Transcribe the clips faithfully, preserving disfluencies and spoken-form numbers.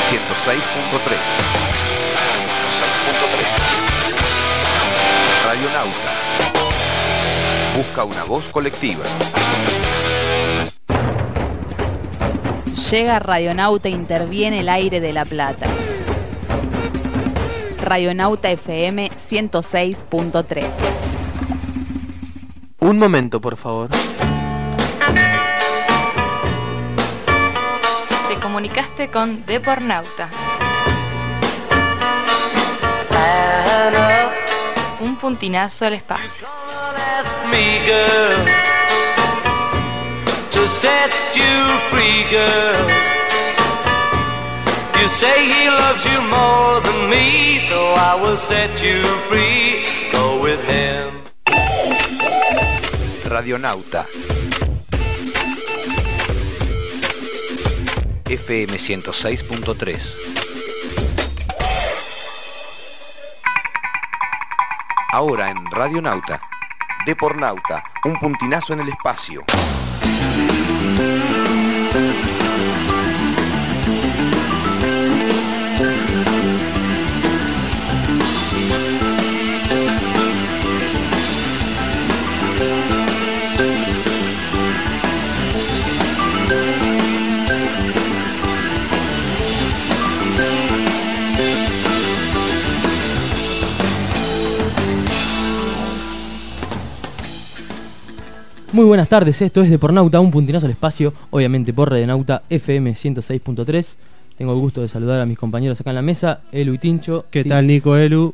ciento seis punto tres. ciento seis punto tres. Radionauta. Busca una voz colectiva. Llega Radionauta, interviene el aire de La Plata. Radionauta F M ciento seis punto tres. Un momento, por favor. Te comunicaste con Depornauta. Un puntinazo al espacio. To set you free, girl. You say he loves you more than me, so I will set you free. Go with him. Radionauta. F M ciento seis punto tres. Ahora en Radionauta. Depornauta, un puntinazo en el espacio. Muy buenas tardes, esto es Depornauta, un puntinazo al espacio, obviamente por Radionauta F M ciento seis punto tres. Tengo el gusto de saludar a mis compañeros acá en la mesa, Elu y Tincho. ¿Qué Tin- tal, Nico, Elu?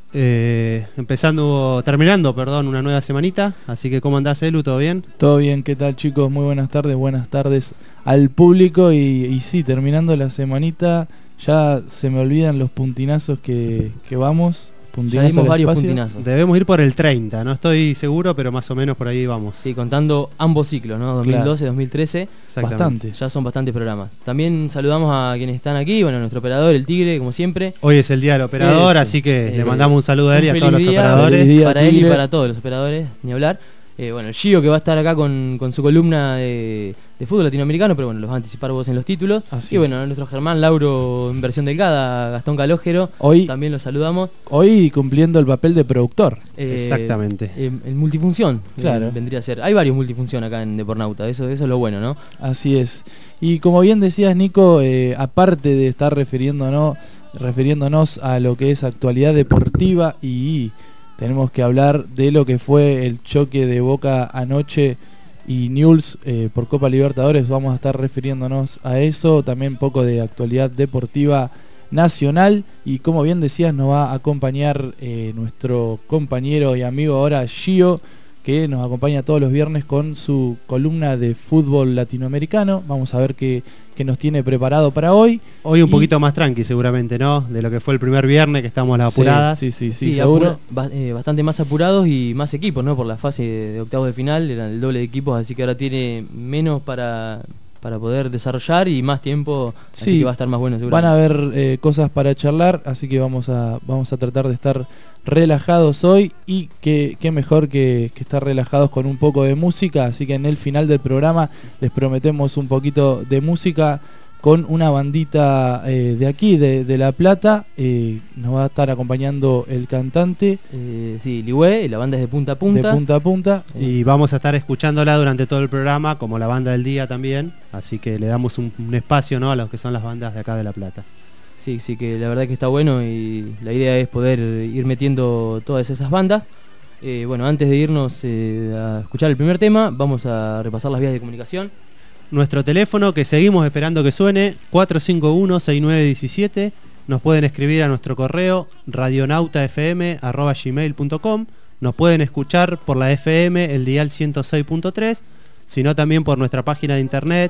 Eh, empezando, terminando, perdón, una nueva semanita. Así que, ¿cómo andás, Elu? ¿Todo bien? Todo bien, ¿qué tal, chicos? Muy buenas tardes, buenas tardes al público. Y, y sí, terminando la semanita, ya se me olvidan los puntinazos que, que vamos. Ya dimos varios espacio. puntinazos. Debemos ir por el treinta, no estoy seguro, pero más o menos por ahí vamos. Sí, contando ambos ciclos, ¿no? dos mil doce, dos mil trece. Bastante. Ya son bastantes programas. También saludamos a quienes están aquí, bueno, nuestro operador, el Tigre, como siempre. Hoy es el día del operador, Eh, sí. así que Eh, le mandamos un saludo a él y a un todos los feliz día, operadores. feliz día, para él y Tigre. para todos los operadores, ni hablar. Eh, bueno, el Gio, que va a estar acá con, con su columna de, de fútbol latinoamericano, pero bueno, los va a anticipar vos en los títulos. Así. Y bueno, nuestro Germán Lauro en versión delgada, Gastón Calógero, Hoy, también lo saludamos. hoy cumpliendo el papel de productor. Eh, Exactamente. eh, el multifunción, Claro. eh, vendría a ser. Hay varios multifunción acá en Depornauta, eso, eso es lo bueno, ¿no? Así es. Y como bien decías, Nico, eh, aparte de estar refiriéndonos, refiriéndonos a lo que es actualidad deportiva, y tenemos que hablar de lo que fue el choque de Boca anoche y Newell's eh, por Copa Libertadores. Vamos a estar refiriéndonos a eso, también un poco de actualidad deportiva nacional. Y como bien decías, nos va a acompañar eh, nuestro compañero y amigo ahora, Gio, que nos acompaña todos los viernes con su columna de fútbol latinoamericano. Vamos a ver qué, qué nos tiene preparado para hoy. Hoy un Y- poquito más tranqui seguramente, ¿no? De lo que fue el primer viernes, que estamos a las apuradas. Sí, sí, sí, sí, Sí, seguro. apura- ba- eh, bastante más apurados y más equipos, ¿no? Por la fase de octavos de final, eran el doble de equipos, así que ahora tiene menos para, para poder desarrollar y más tiempo, así Sí, que va a estar más bueno Van seguramente. a haber eh, cosas para charlar, así que vamos a, vamos a tratar de estar relajados hoy. Y qué, qué mejor que, que estar relajados con un poco de música. Así que en el final del programa les prometemos un poquito de música con una bandita eh, de aquí, de, de La Plata. Eh, nos va a estar acompañando el cantante Eh, sí, Ligüe, la banda es de punta a punta. de punta a punta. Y vamos a estar escuchándola durante todo el programa, como la banda del día también. Así que le damos un, un espacio, ¿no? A los que son las bandas de acá de La Plata. Sí, sí, que la verdad que está bueno y la idea es poder ir metiendo todas esas bandas. Eh, bueno, antes de irnos eh, a escuchar el primer tema, vamos a repasar las vías de comunicación. Nuestro teléfono, que seguimos esperando que suene, cuatro cinco uno, seis nueve uno siete. Nos pueden escribir a nuestro correo radionautafm arroba gmail punto com. Nos pueden escuchar por la F M, el dial ciento seis punto tres, sino también por nuestra página de internet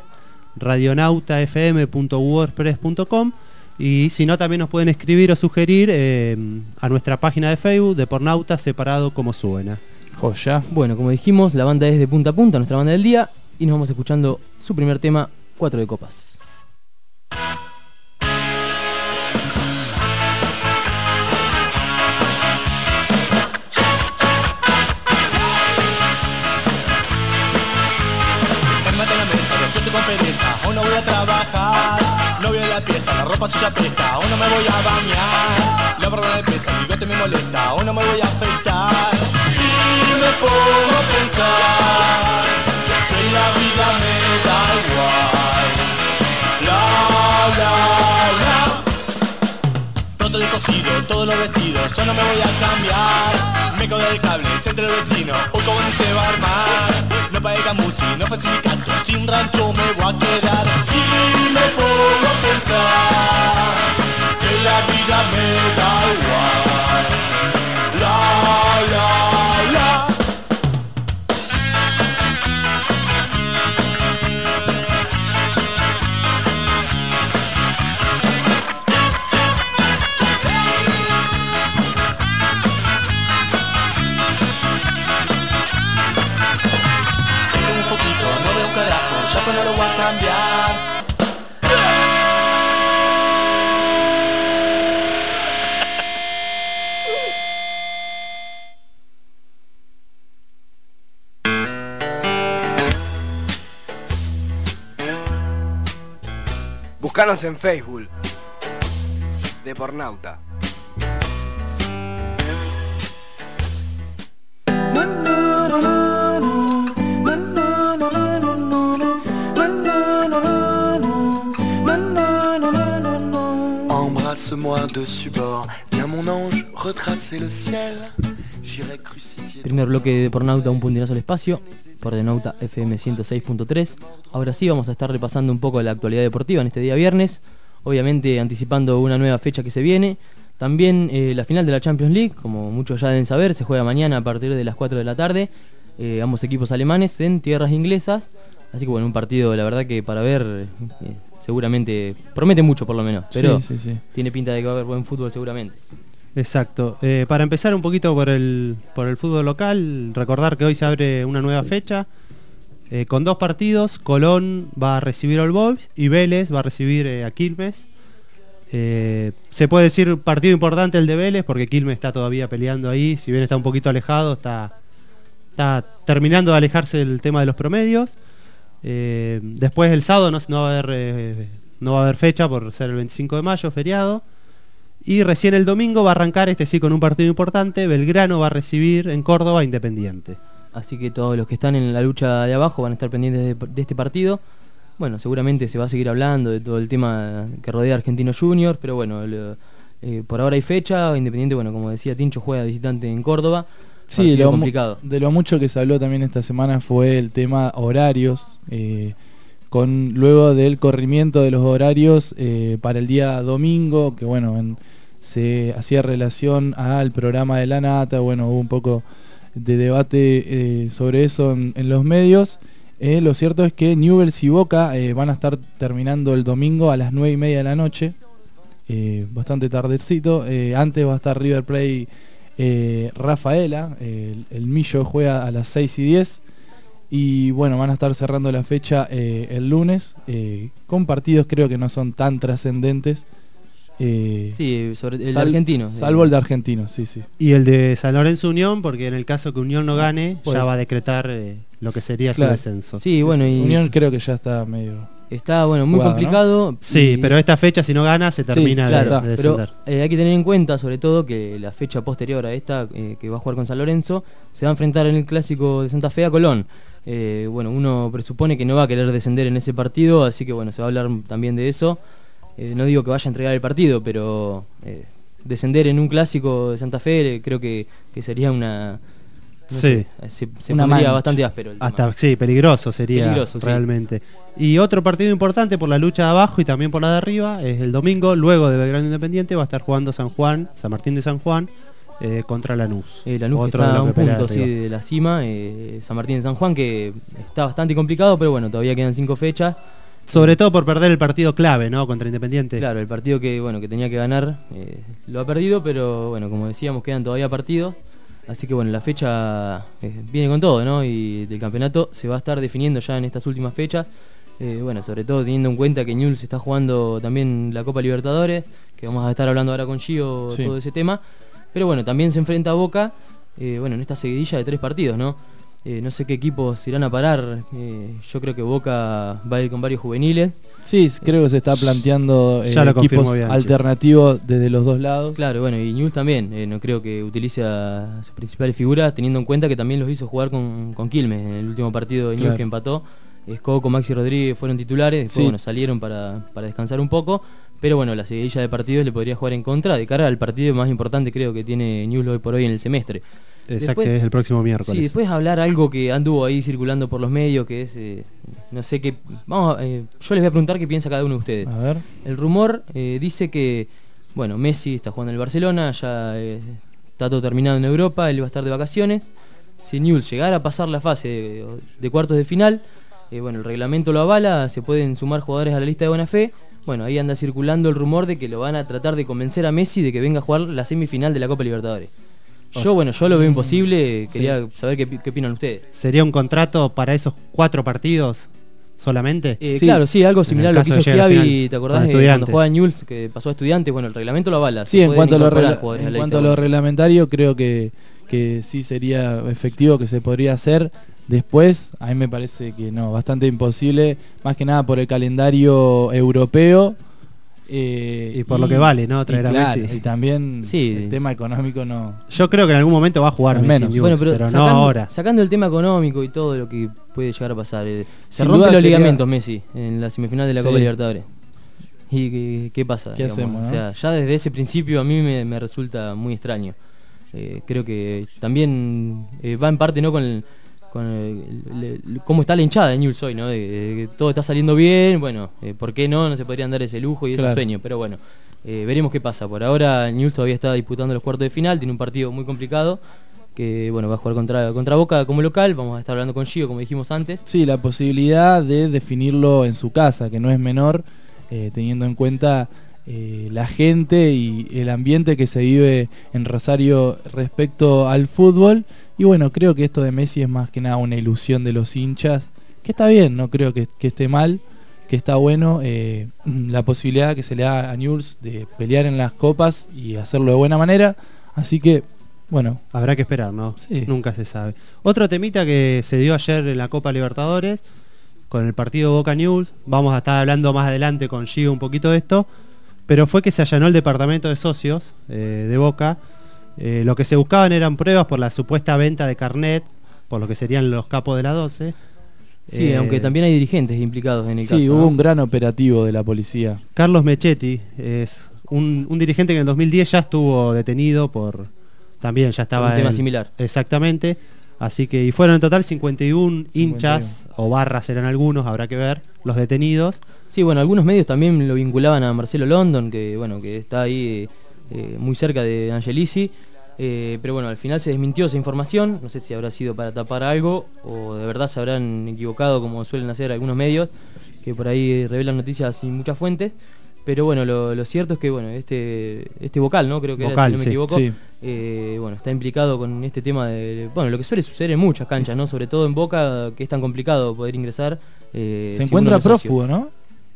radionautafm punto wordpress punto com. Y si no, también nos pueden escribir o sugerir eh, a nuestra página de Facebook, Depornauta, separado como suena. Joya. Bueno, como dijimos, la banda es de punta a punta, nuestra banda del día, y nos vamos escuchando su primer tema, Cuatro de Copas. Hermate la mesa, después con pereza, hoy no voy a trabajar. No veo la pieza, la ropa sucia apesta, hoy no me voy a bañar. La verdad me pesa, el bigote me molesta, hoy no me voy a afeitar. Y me pongo a pensar que la vida me da igual. La, la, la. Pronto descosido, todos los vestidos, yo no me voy a cambiar. Me colgué el cable, se entre el vecino, hoy como ni se va a armar. No pagué camusi, no fue sindicato, sin rancho me voy a quedar. Y me pongo a pensar que la vida me da igual. La, la, la. Ya pues no lo voy a cambiar. Búscanos en Facebook, Depornauta. Embrasse-moi dessus bord, viens mon ange, retracer le ciel. J'irai crucifier. Primer bloque de Depornauta, un puntinazo al espacio, por Denauta F M ciento seis punto tres. Ahora sí vamos a estar repasando un poco la actualidad deportiva en este día viernes, obviamente anticipando una nueva fecha que se viene. También eh, la final de la Champions League, como muchos ya deben saber, se juega mañana a partir de las cuatro de la tarde. Eh, ambos equipos alemanes en tierras inglesas. Así que bueno, un partido la verdad que para ver eh, seguramente promete mucho por lo menos, pero sí, sí, sí. Tiene pinta de que va a haber buen fútbol seguramente. Exacto. Eh, para empezar un poquito por el, por el fútbol local, recordar que hoy se abre una nueva fecha eh, con dos partidos. Colón va a recibir All Boys y Vélez va a recibir eh, a Quilmes. Eh, se puede decir partido importante el de Vélez porque Quilmes está todavía peleando ahí, si bien está un poquito alejado, está, está terminando de alejarse del tema de los promedios. Eh, después el sábado no, no, va a haber, eh, no va a haber fecha por ser el veinticinco de mayo, feriado. Y recién el domingo va a arrancar, este sí, con un partido importante. Belgrano va a recibir en Córdoba Independiente. Así que todos los que están en la lucha de abajo van a estar pendientes de, de este partido. Bueno, seguramente se va a seguir hablando de todo el tema que rodea a Argentinos Juniors, pero bueno, lo, eh, por ahora hay fecha. Independiente, bueno, como decía Tincho, juega de visitante en Córdoba. Sí, lo, complicado. De lo mucho que se habló también esta semana fue el tema horarios, eh, con luego del corrimiento de los horarios eh, para el día domingo, que bueno, en, se hacía relación al programa de La Nata. Bueno, hubo un poco de debate eh, sobre eso en, en los medios. Eh, lo cierto es que Newell's y Boca eh, van a estar terminando el domingo a las nueve y media de la noche, eh, bastante tardecito. Eh, antes va a estar River Plate eh, Rafaela, eh, el, el Millo juega a las seis y diez. Y bueno, van a estar cerrando la fecha eh, el lunes, eh, con partidos creo que no son tan trascendentes. Eh, sí, sobre el sal, de Argentino. Salvo el de Argentino, sí, sí. Y el de San Lorenzo Unión, porque en el caso que Unión no gane, pues, ya va a decretar eh, lo que sería claro. su descenso. Sí, sí bueno, sí. Y Unión creo que ya está medio... Está, bueno, muy jugado, complicado. ¿no? Sí, y... pero esta fecha si no gana se termina sí, claro, de, de descender. Pero eh, hay que tener en cuenta, sobre todo, que la fecha posterior a esta, eh, que va a jugar con San Lorenzo, se va a enfrentar en el Clásico de Santa Fe a Colón. Eh, bueno, uno presupone que no va a querer descender en ese partido, así que bueno, se va a hablar también de eso. Eh, no digo que vaya a entregar el partido, pero eh, descender en un Clásico de Santa Fe eh, creo que, que sería una... No sí. sé, se, se una pondría mancha. Bastante áspero el Hasta, tema. sí, peligroso sería peligroso, realmente. Sí. Y otro partido importante por la lucha de abajo y también por la de arriba es el domingo, luego de Belgrano Independiente, va a estar jugando San Juan, San Martín de San Juan, eh, contra Lanús. Eh, Lanús Otro está de a un pelea punto sí, de la cima, eh, San Martín de San Juan, que está bastante complicado, pero bueno, todavía quedan cinco fechas. Sobre todo por perder el partido clave, ¿no? Contra Independiente. Claro, el partido que bueno que tenía que ganar eh, lo ha perdido, pero bueno, como decíamos, quedan todavía partidos. Así que bueno, la fecha eh, viene con todo, ¿no? Y el campeonato se va a estar definiendo ya en estas últimas fechas. Eh, bueno, sobre todo teniendo en cuenta que Newell's está jugando también la Copa Libertadores, que vamos a estar hablando ahora con Gio, sí. Todo ese tema. Pero bueno, también se enfrenta a Boca, eh, bueno, en esta seguidilla de tres partidos, ¿no? Eh, no sé qué equipos irán a parar. Eh, yo creo que Boca va a ir con varios juveniles. Sí, creo que se está planteando eh, Ya lo equipos confirmó Bianchi. alternativos desde los dos lados. Claro, bueno, y Newell's también. Eh, no creo que utilice a sus principales figuras, teniendo en cuenta que también los hizo jugar con, con Quilmes en el último partido de Newell's Claro. que empató. Escoco, Maxi Rodríguez fueron titulares, después Sí. bueno, salieron para, para descansar un poco. Pero bueno, la seguidilla de partidos le podría jugar en contra de cara al partido más importante creo que tiene Newell's hoy por hoy en el semestre. Exacto, Después- es el próximo miércoles. Sí, después hablar algo que anduvo ahí circulando por los medios, que es, eh, no sé qué, vamos, a- eh, yo les voy a preguntar qué piensa cada uno de ustedes. A ver. El rumor eh, dice que, bueno, Messi está jugando en el Barcelona, ya eh, está todo terminado en Europa, él va a estar de vacaciones. Si Newell's llegara a pasar la fase de, de cuartos de final, eh, bueno, el reglamento lo avala, se pueden sumar jugadores a la lista de buena fe. Bueno, ahí anda circulando el rumor de que lo van a tratar de convencer a Messi de que venga a jugar la semifinal de la Copa Libertadores. Yo, bueno, yo lo veo imposible, quería saber qué, qué opinan ustedes. ¿Sería un contrato para esos cuatro partidos solamente? Eh, Sí. Claro, sí, algo En similar a el lo que caso hizo de llegar a Schiavi, final ¿te acordás con de cuando Estudiantes. jugaba en Newell's, que pasó a Estudiantes? Bueno, el reglamento lo avala. Sí, se en pueden cuanto a lo, incorporar regla- jugadores a en la cuanto a lista. lo reglamentario, creo que, que sí sería efectivo, que se podría hacer. Después, a mí me parece que no, bastante imposible, más que nada por el calendario europeo. eh, Y por lo que vale, ¿no? y Traer a claro, Messi. y también Sí. el tema económico no. Yo creo que en algún momento va a jugar No es Messi menos. en Bueno, Newell's, pero, pero, sacando, no ahora. sacando el tema económico y todo lo que puede llegar a pasar, eh, se Sin rompe duda los sería- ligamentos Messi en la semifinal de la Sí. Copa Libertadores. ¿Y qué, qué pasa? ¿Qué hacemos, O no? sea, ya desde ese principio a mí me, me resulta muy extraño. Eh, creo que también eh, va en parte no con, el- con el- el- el- cómo está la hinchada de Newell's hoy, ¿no? De, de que todo está saliendo bien, bueno, eh, ¿por qué no? No se podrían dar ese lujo y ese Claro. sueño, pero bueno, eh, veremos qué pasa. Por ahora Newell's todavía está disputando los cuartos de final, tiene un partido muy complicado, que bueno, va a jugar contra, contra Boca como local, vamos a estar hablando con Gio, como dijimos antes. Sí, la posibilidad de definirlo en su casa, que no es menor, eh, teniendo en cuenta eh, la gente y el ambiente que se vive en Rosario respecto al fútbol. Y bueno, creo que esto de Messi es más que nada una ilusión de los hinchas, que está bien, no creo que, que esté mal, que está bueno eh, la posibilidad que se le da a Newell's de pelear en las copas y hacerlo de buena manera. Así que, bueno, Habrá que esperar, ¿no? Sí. Nunca se sabe. Otro temita que se dio ayer en la Copa Libertadores, con el partido Boca Newell's, vamos a estar hablando más adelante con Gio un poquito de esto, pero fue que se allanó el departamento de socios eh, de Boca. Eh, lo que se buscaban eran pruebas por la supuesta venta de carnet, por lo que serían los capos de la doce. Sí, Eh, aunque también hay dirigentes implicados en el sí, caso. hubo ¿no? un gran operativo de la policía. Carlos Mechetti es un, un dirigente que en el dos mil diez ya estuvo detenido por... También ya estaba... un tema en- similar. Exactamente. Así que y fueron en total cincuenta y uno hinchas, o barras eran algunos, habrá que ver, los detenidos. Sí, bueno, algunos medios también lo vinculaban a Marcelo London, que bueno, que está ahí eh, muy cerca de Angelici. Eh, pero bueno, al final se desmintió esa información. No sé si habrá sido para tapar algo o de verdad se habrán equivocado, como suelen hacer algunos medios, que por ahí revelan noticias sin muchas fuentes. Pero bueno, lo, lo cierto es que bueno, este este vocal, ¿no? Creo que Vocal, era, si no me sí, equivoco, sí. eh, bueno, está implicado con este tema de, bueno, lo que suele suceder en muchas canchas, ¿no? Sobre todo en Boca, que es tan complicado poder ingresar. eh, Se si encuentra uno no es socio. prófugo, ¿no?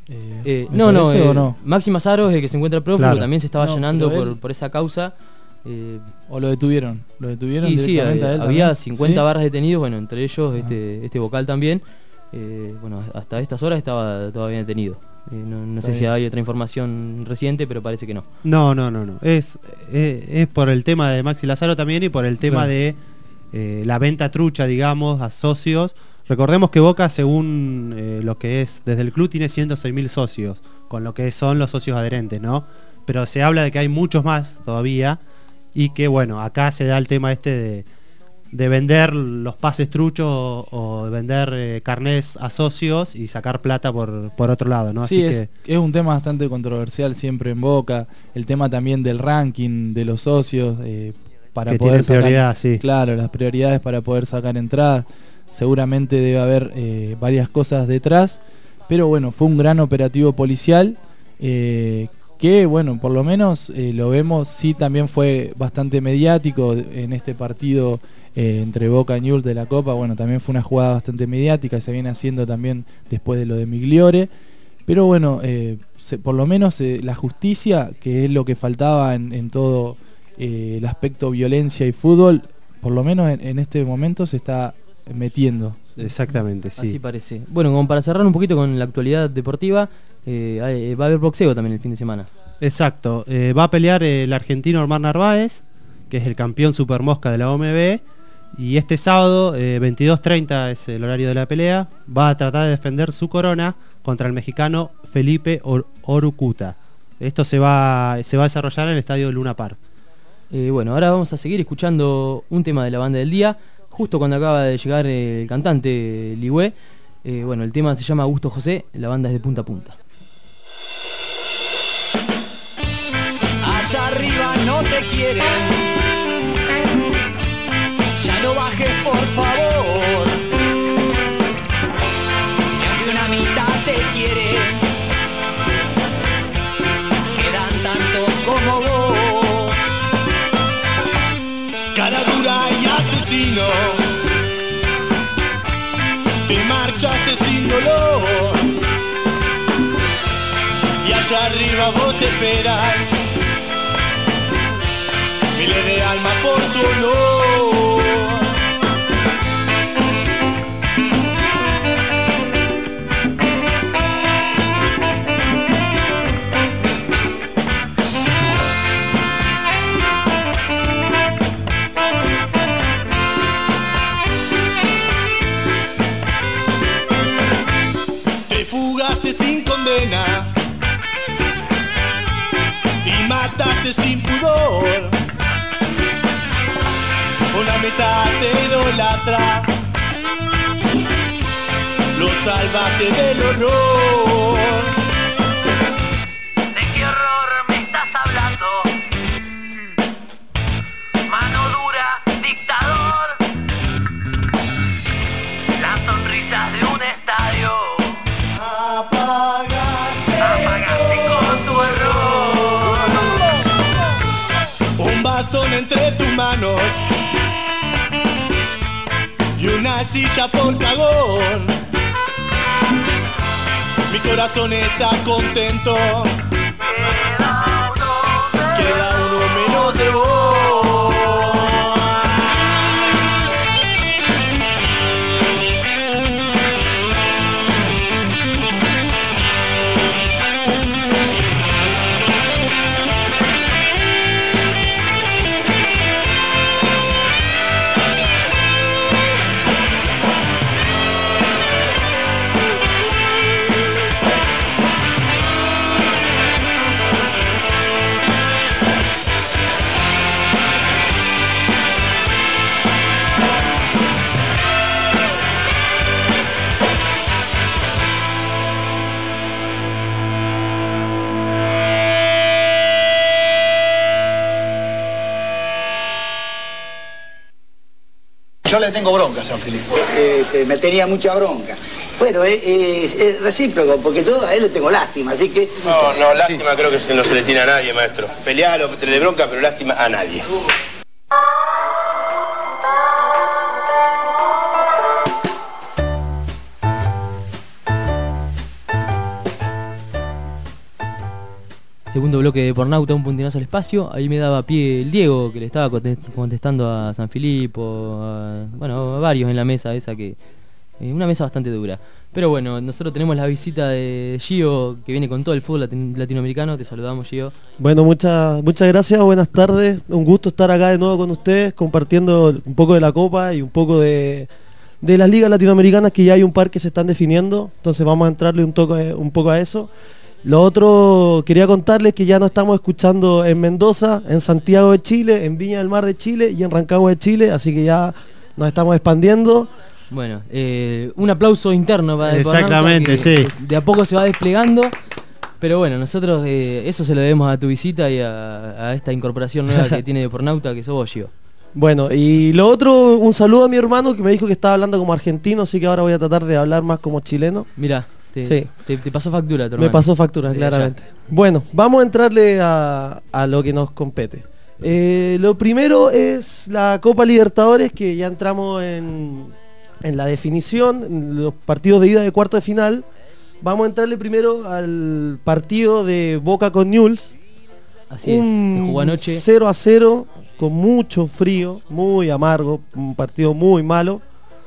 Eh, ¿Me no, no, parece eh, o no? Máximo Azaro es el que se encuentra prófugo, Claro. también se estaba No, allanando pero él- por, por esa causa. Eh, ¿O lo detuvieron? ¿Lo detuvieron y sí, directamente había, a él había también? cincuenta ¿Sí? barras detenidos, bueno, entre ellos Ah. este, este vocal también. Eh, bueno, hasta estas horas estaba todavía detenido. Eh, no no sé Está si bien. hay otra información reciente, pero parece que no. No, no, no, no. Es, es, es por el tema de Maxi Lazaro también y por el tema Claro. de eh, la venta trucha, digamos, a socios. Recordemos que Boca, según eh, lo que es desde el club, tiene ciento seis mil socios, con lo que son los socios adherentes, ¿no? Pero se habla de que hay muchos más todavía y que, bueno, acá se da el tema este de, de vender los pases truchos o, o de vender eh, carnés a socios y sacar plata por, por otro lado, ¿no? Sí, Así es, que es un tema bastante controversial siempre en Boca. El tema también del ranking de los socios eh, para que poder tienen sacar, prioridad, sí. claro, las prioridades para poder sacar entradas. Seguramente debe haber eh, varias cosas detrás, pero bueno, fue un gran operativo policial eh, que, bueno, por lo menos eh, lo vemos, sí también fue bastante mediático en este partido eh, entre Boca y Newell's de la Copa. Bueno, también fue una jugada bastante mediática, se viene haciendo también después de lo de Migliore, pero bueno, eh, se, por lo menos eh, la justicia, que es lo que faltaba en, en todo eh, el aspecto violencia y fútbol, por lo menos en, en este momento se está metiendo. Exactamente, sí. Así parece. Bueno, como para cerrar un poquito con la actualidad deportiva, eh, hay- va a haber boxeo también el fin de semana. Exacto. Eh, va a pelear el argentino Omar Narváez, que es el campeón supermosca de la O M B. Y este sábado, eh, veintidós treinta es el horario de la pelea, va a tratar de defender su corona contra el mexicano Felipe Or- Orucuta. Esto se va, se va a desarrollar en el estadio Luna Park. Eh, bueno, ahora vamos a seguir escuchando un tema de la banda del día, justo cuando acaba de llegar el cantante Ligüe. Eh, bueno, el tema se llama Augusto José, la banda es de punta a punta. Allá arriba no te quieren, ya no bajes por favor, que aunque una mitad te quiere, quedan tantos como vos. Cara dura y asesino, te marchaste sin dolor, y allá arriba vos te esperas, miles de almas por su honor. Te fugaste sin condena y mataste sin pudor. Una mitad te idolatra, lo salvaste del horror. ¿De qué horror me estás hablando? Mano dura, dictador. Las sonrisas de un estadio Apagaste, apagaste con tu error. un bastón entre tus manos y una silla por cagón. Mi corazón está contento, queda uno menos de vos. Yo le tengo bronca a San Filipe. Este, me tenía mucha bronca. Bueno, es, es, es recíproco, porque yo a él le tengo lástima, así que... No, no, lástima creo que se- no se le tiene a nadie, maestro. Pelealo, tenerle bronca, pero lástima a nadie. Segundo bloque de Pornauta, un puntinazo al espacio. Ahí me daba pie el Diego, que le estaba conte- contestando a San Filipo, a- bueno, a varios en la mesa esa que... eh, una mesa bastante dura. Pero bueno, nosotros tenemos la visita de Gio, que viene con todo el fútbol latin- latinoamericano. Te saludamos, Gio. Bueno, muchas muchas gracias, buenas tardes. Un gusto estar acá de nuevo con ustedes, compartiendo un poco de la Copa y un poco de, de las ligas latinoamericanas, que ya hay un par que se están definiendo. Entonces vamos a entrarle un, toque, un poco a eso. Lo otro, quería contarles que ya nos estamos escuchando en Mendoza, en Santiago de Chile, en Viña del Mar de Chile y en Rancagua de Chile, así que ya nos estamos expandiendo. Bueno, eh, un aplauso interno para el Exactamente, Pornauta, que sí. de a poco se va desplegando. Pero bueno, nosotros eh, eso se lo debemos a tu visita y a, a esta incorporación nueva que tiene de Pornauta, que sos vos, Gio. Bueno, y lo otro, un saludo a mi hermano que me dijo que estaba hablando como argentino, así que ahora voy a tratar de hablar más como chileno. Mira, te, Sí. te, te pasó factura, tu Me hermano. pasó factura, De claramente. allá. Bueno, vamos a entrarle a, a lo que nos compete. Eh, lo primero es la Copa Libertadores, que ya entramos en, en la definición, en los partidos de ida de cuarto de final. Vamos a entrarle primero al partido de Boca con Newell's. Así es, se jugó anoche. cero a cero, con mucho frío, muy amargo, un partido muy malo.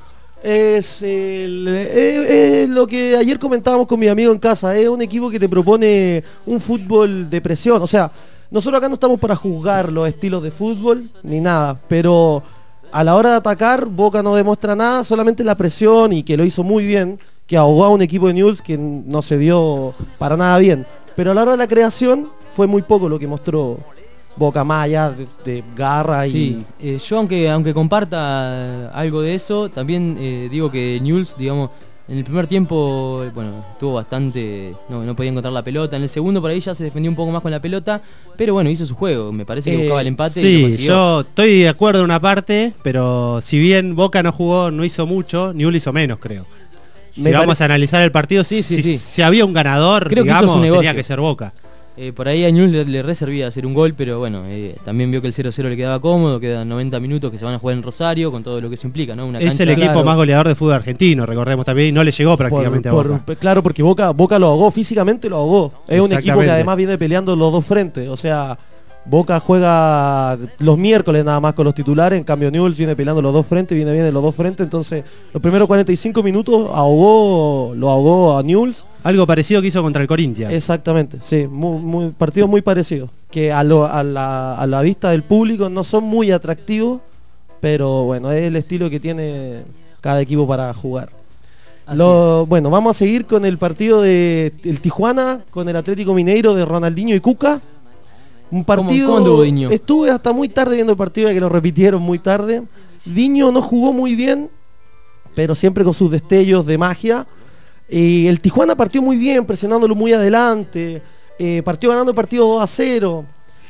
Es, el, es, es lo que ayer comentábamos con mi amigo en casa. Es un equipo que te propone un fútbol de presión. O sea, nosotros acá no estamos para juzgar los estilos de fútbol ni nada, pero a la hora de atacar Boca no demuestra nada, solamente la presión, y que lo hizo muy bien, que ahogó a un equipo de Newell's que no se vio para nada bien. Pero a la hora de la creación fue muy poco lo que mostró Boca, más allá de, de garra. Sí, y eh, yo aunque aunque comparta algo de eso, también eh, digo que Newell's, digamos, en el primer tiempo, bueno, estuvo bastante, no, no podía encontrar la pelota. En el segundo por ahí ya se defendió un poco más con la pelota, pero bueno, hizo su juego. Me parece que Eh, buscaba el empate y sí, lo consiguió. yo estoy de acuerdo en una parte, pero si bien Boca no jugó, no hizo mucho, Newell's hizo menos, creo. Si Me vamos pare- a analizar el partido, Sí, sí, si, sí. si había un ganador, Creo que hizo digamos, su negocio. tenía que ser Boca. Eh, por ahí a Newell's le, le reservía hacer un gol, pero bueno, eh, también vio que el cero cero le quedaba cómodo, quedan noventa minutos que se van a jugar en Rosario, con todo lo que eso implica, ¿no? Una Es cancha- el equipo Claro. más goleador de fútbol argentino, recordemos también, y no le llegó prácticamente por- a Boca. por- claro, porque Boca, Boca lo ahogó, físicamente lo ahogó. Es un equipo que Exactamente. además viene peleando los dos frentes. O sea, Boca juega los miércoles nada más con los titulares, en cambio Newell's viene peleando los dos frentes, viene bien en los dos frentes. Entonces, los primeros cuarenta y cinco minutos ahogó, lo ahogó a Newell's. Algo parecido que hizo contra el Corinthians. Exactamente, sí, muy, muy, partidos muy parecidos, que a, lo- a, la, a la vista del público no son muy atractivos, pero bueno, es el estilo que tiene cada equipo para jugar. Así Lo, bueno, vamos a seguir con el partido de el Tijuana con el Atlético Mineiro de Ronaldinho y Cuca. Un partido. cómo anduvo Diño? Estuve hasta muy tarde viendo el partido, ya que lo repitieron muy tarde. Diño no jugó muy bien, pero siempre con sus destellos de magia. Eh, el Tijuana partió muy bien, presionándolo muy adelante. Eh, partió ganando el partido dos a cero.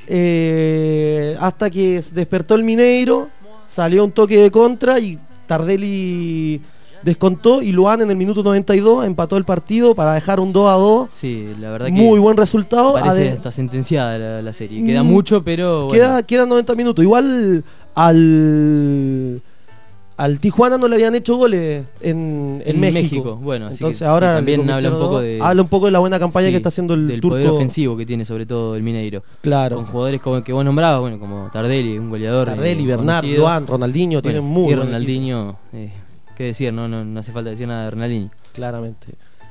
Eh, hasta que despertó el Mineiro, salió un toque de contra y Tardelli descontó, y Luan en el minuto noventa y dos empató el partido para dejar un dos a dos. Sí, la verdad que Muy buen resultado. parece Ade- hasta sentenciada la, la serie. Queda Mm, mucho, pero bueno. Queda, quedan noventa minutos. Igual al al Tijuana no le habían hecho goles en, en En México. México, bueno, así Entonces que ahora sí, también le habla un convirtieron poco dos. de habla un poco de la buena campaña sí, que está haciendo el del turco. poder ofensivo que tiene sobre todo el Mineiro. Claro. Con jugadores como que vos nombrabas, bueno, como Tardelli, un goleador. Tardelli, eh, Bernard, conocido. Luan, Ronaldinho, Bueno, tienen muy y buen Ronaldinho, eh, qué decir, no, no, no hace falta decir nada de Ronaldinho. Claramente.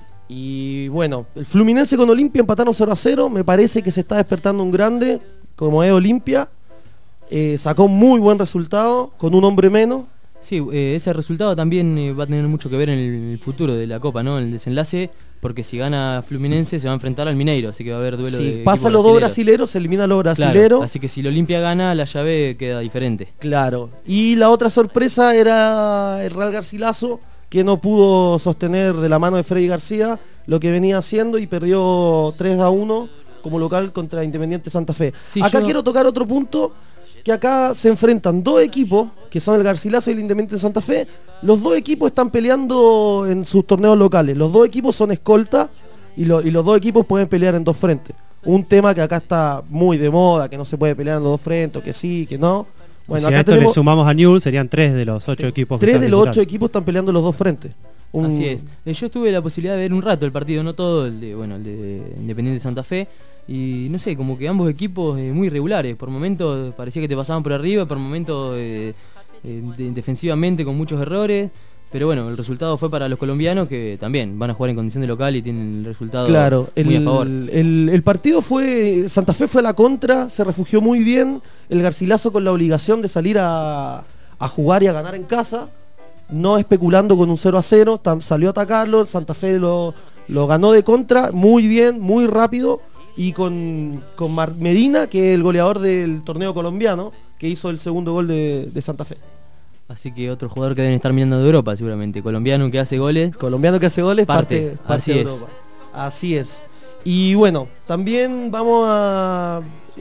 Y bueno, el Fluminense con Olimpia empataron cero a cero. Me parece que se está despertando un grande, como es Olimpia. Eh, sacó muy buen resultado, con un hombre menos. Sí, eh, ese resultado también eh, va a tener mucho que ver en el, en el futuro de la Copa, ¿no? En el desenlace, porque si gana Fluminense se va a enfrentar al Mineiro, así que va a haber duelo Si de pasa equipos los dos brasileros. brasileros, se elimina a los Claro, brasileros. así que si el Olimpia gana, la llave queda diferente. Claro. Y la otra sorpresa era el Real Garcilaso, que no pudo sostener de la mano de Freddy García lo que venía haciendo y perdió tres a uno como local contra Independiente Santa Fe. Sí, acá yo- quiero tocar otro punto, que acá se enfrentan dos equipos, que son el Garcilaso y el Independiente Santa Fe. Los dos equipos están peleando en sus torneos locales. Los dos equipos son escolta y, lo- y los dos equipos pueden pelear en dos frentes. Un tema que acá está muy de moda, que no se puede pelear en los dos frentes, que sí, que no. Bueno, si a acá esto tenemos le sumamos a Newell's, serían tres de los ocho equipos. que tres están de los disputando. ocho equipos están peleando en los dos frentes. Un- Así es. Eh, yo tuve la posibilidad de ver un rato el partido, no todo, el de, bueno, el de Independiente Santa Fe. Y no sé, como que ambos equipos eh, muy regulares. Por momentos parecía que te pasaban por arriba, por momentos eh, eh, de- defensivamente con muchos errores. Pero bueno, el resultado fue para los colombianos, que también van a jugar en condición de local y tienen el resultado Claro, muy el, a favor. el- el partido fue. Santa Fe fue a la contra, se refugió muy bien. El Garcilaso con la obligación de salir a, a jugar y a ganar en casa, no especulando con un cero a cero. Tam- salió a atacarlo, Santa Fe lo, lo ganó de contra, muy bien, muy rápido. Y con, con Mar- Medina, que es el goleador del torneo colombiano, que hizo el segundo gol de, de Santa Fe. Así que otro jugador que deben estar mirando de Europa, seguramente. Colombiano que hace goles. Colombiano que hace goles, parte, Parte, parte así de es. Europa. Así es. Y bueno, también vamos a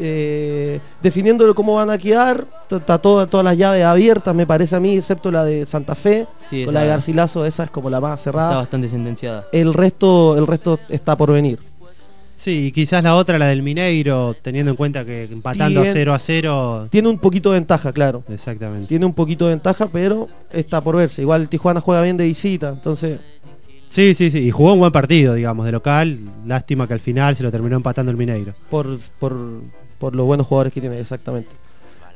eh, definiendo cómo van a quedar. Está toda, todas las llaves abiertas, me parece a mí, excepto la de Santa Fe. Sí, con esa- la de Garcilaso, esa es como la más Está cerrada. bastante sentenciada. El resto, el resto está por venir. Sí, y quizás la otra, la del Mineiro, teniendo en cuenta que empatando Tiene- cero a cero. Tiene un poquito de ventaja, claro. Exactamente. Tiene un poquito de ventaja, pero está por verse. Igual Tijuana juega bien de visita, entonces Sí, sí, sí. Y jugó un buen partido, digamos, de local. Lástima que al final se lo terminó empatando el Mineiro. por, por, por los buenos jugadores que tiene, exactamente.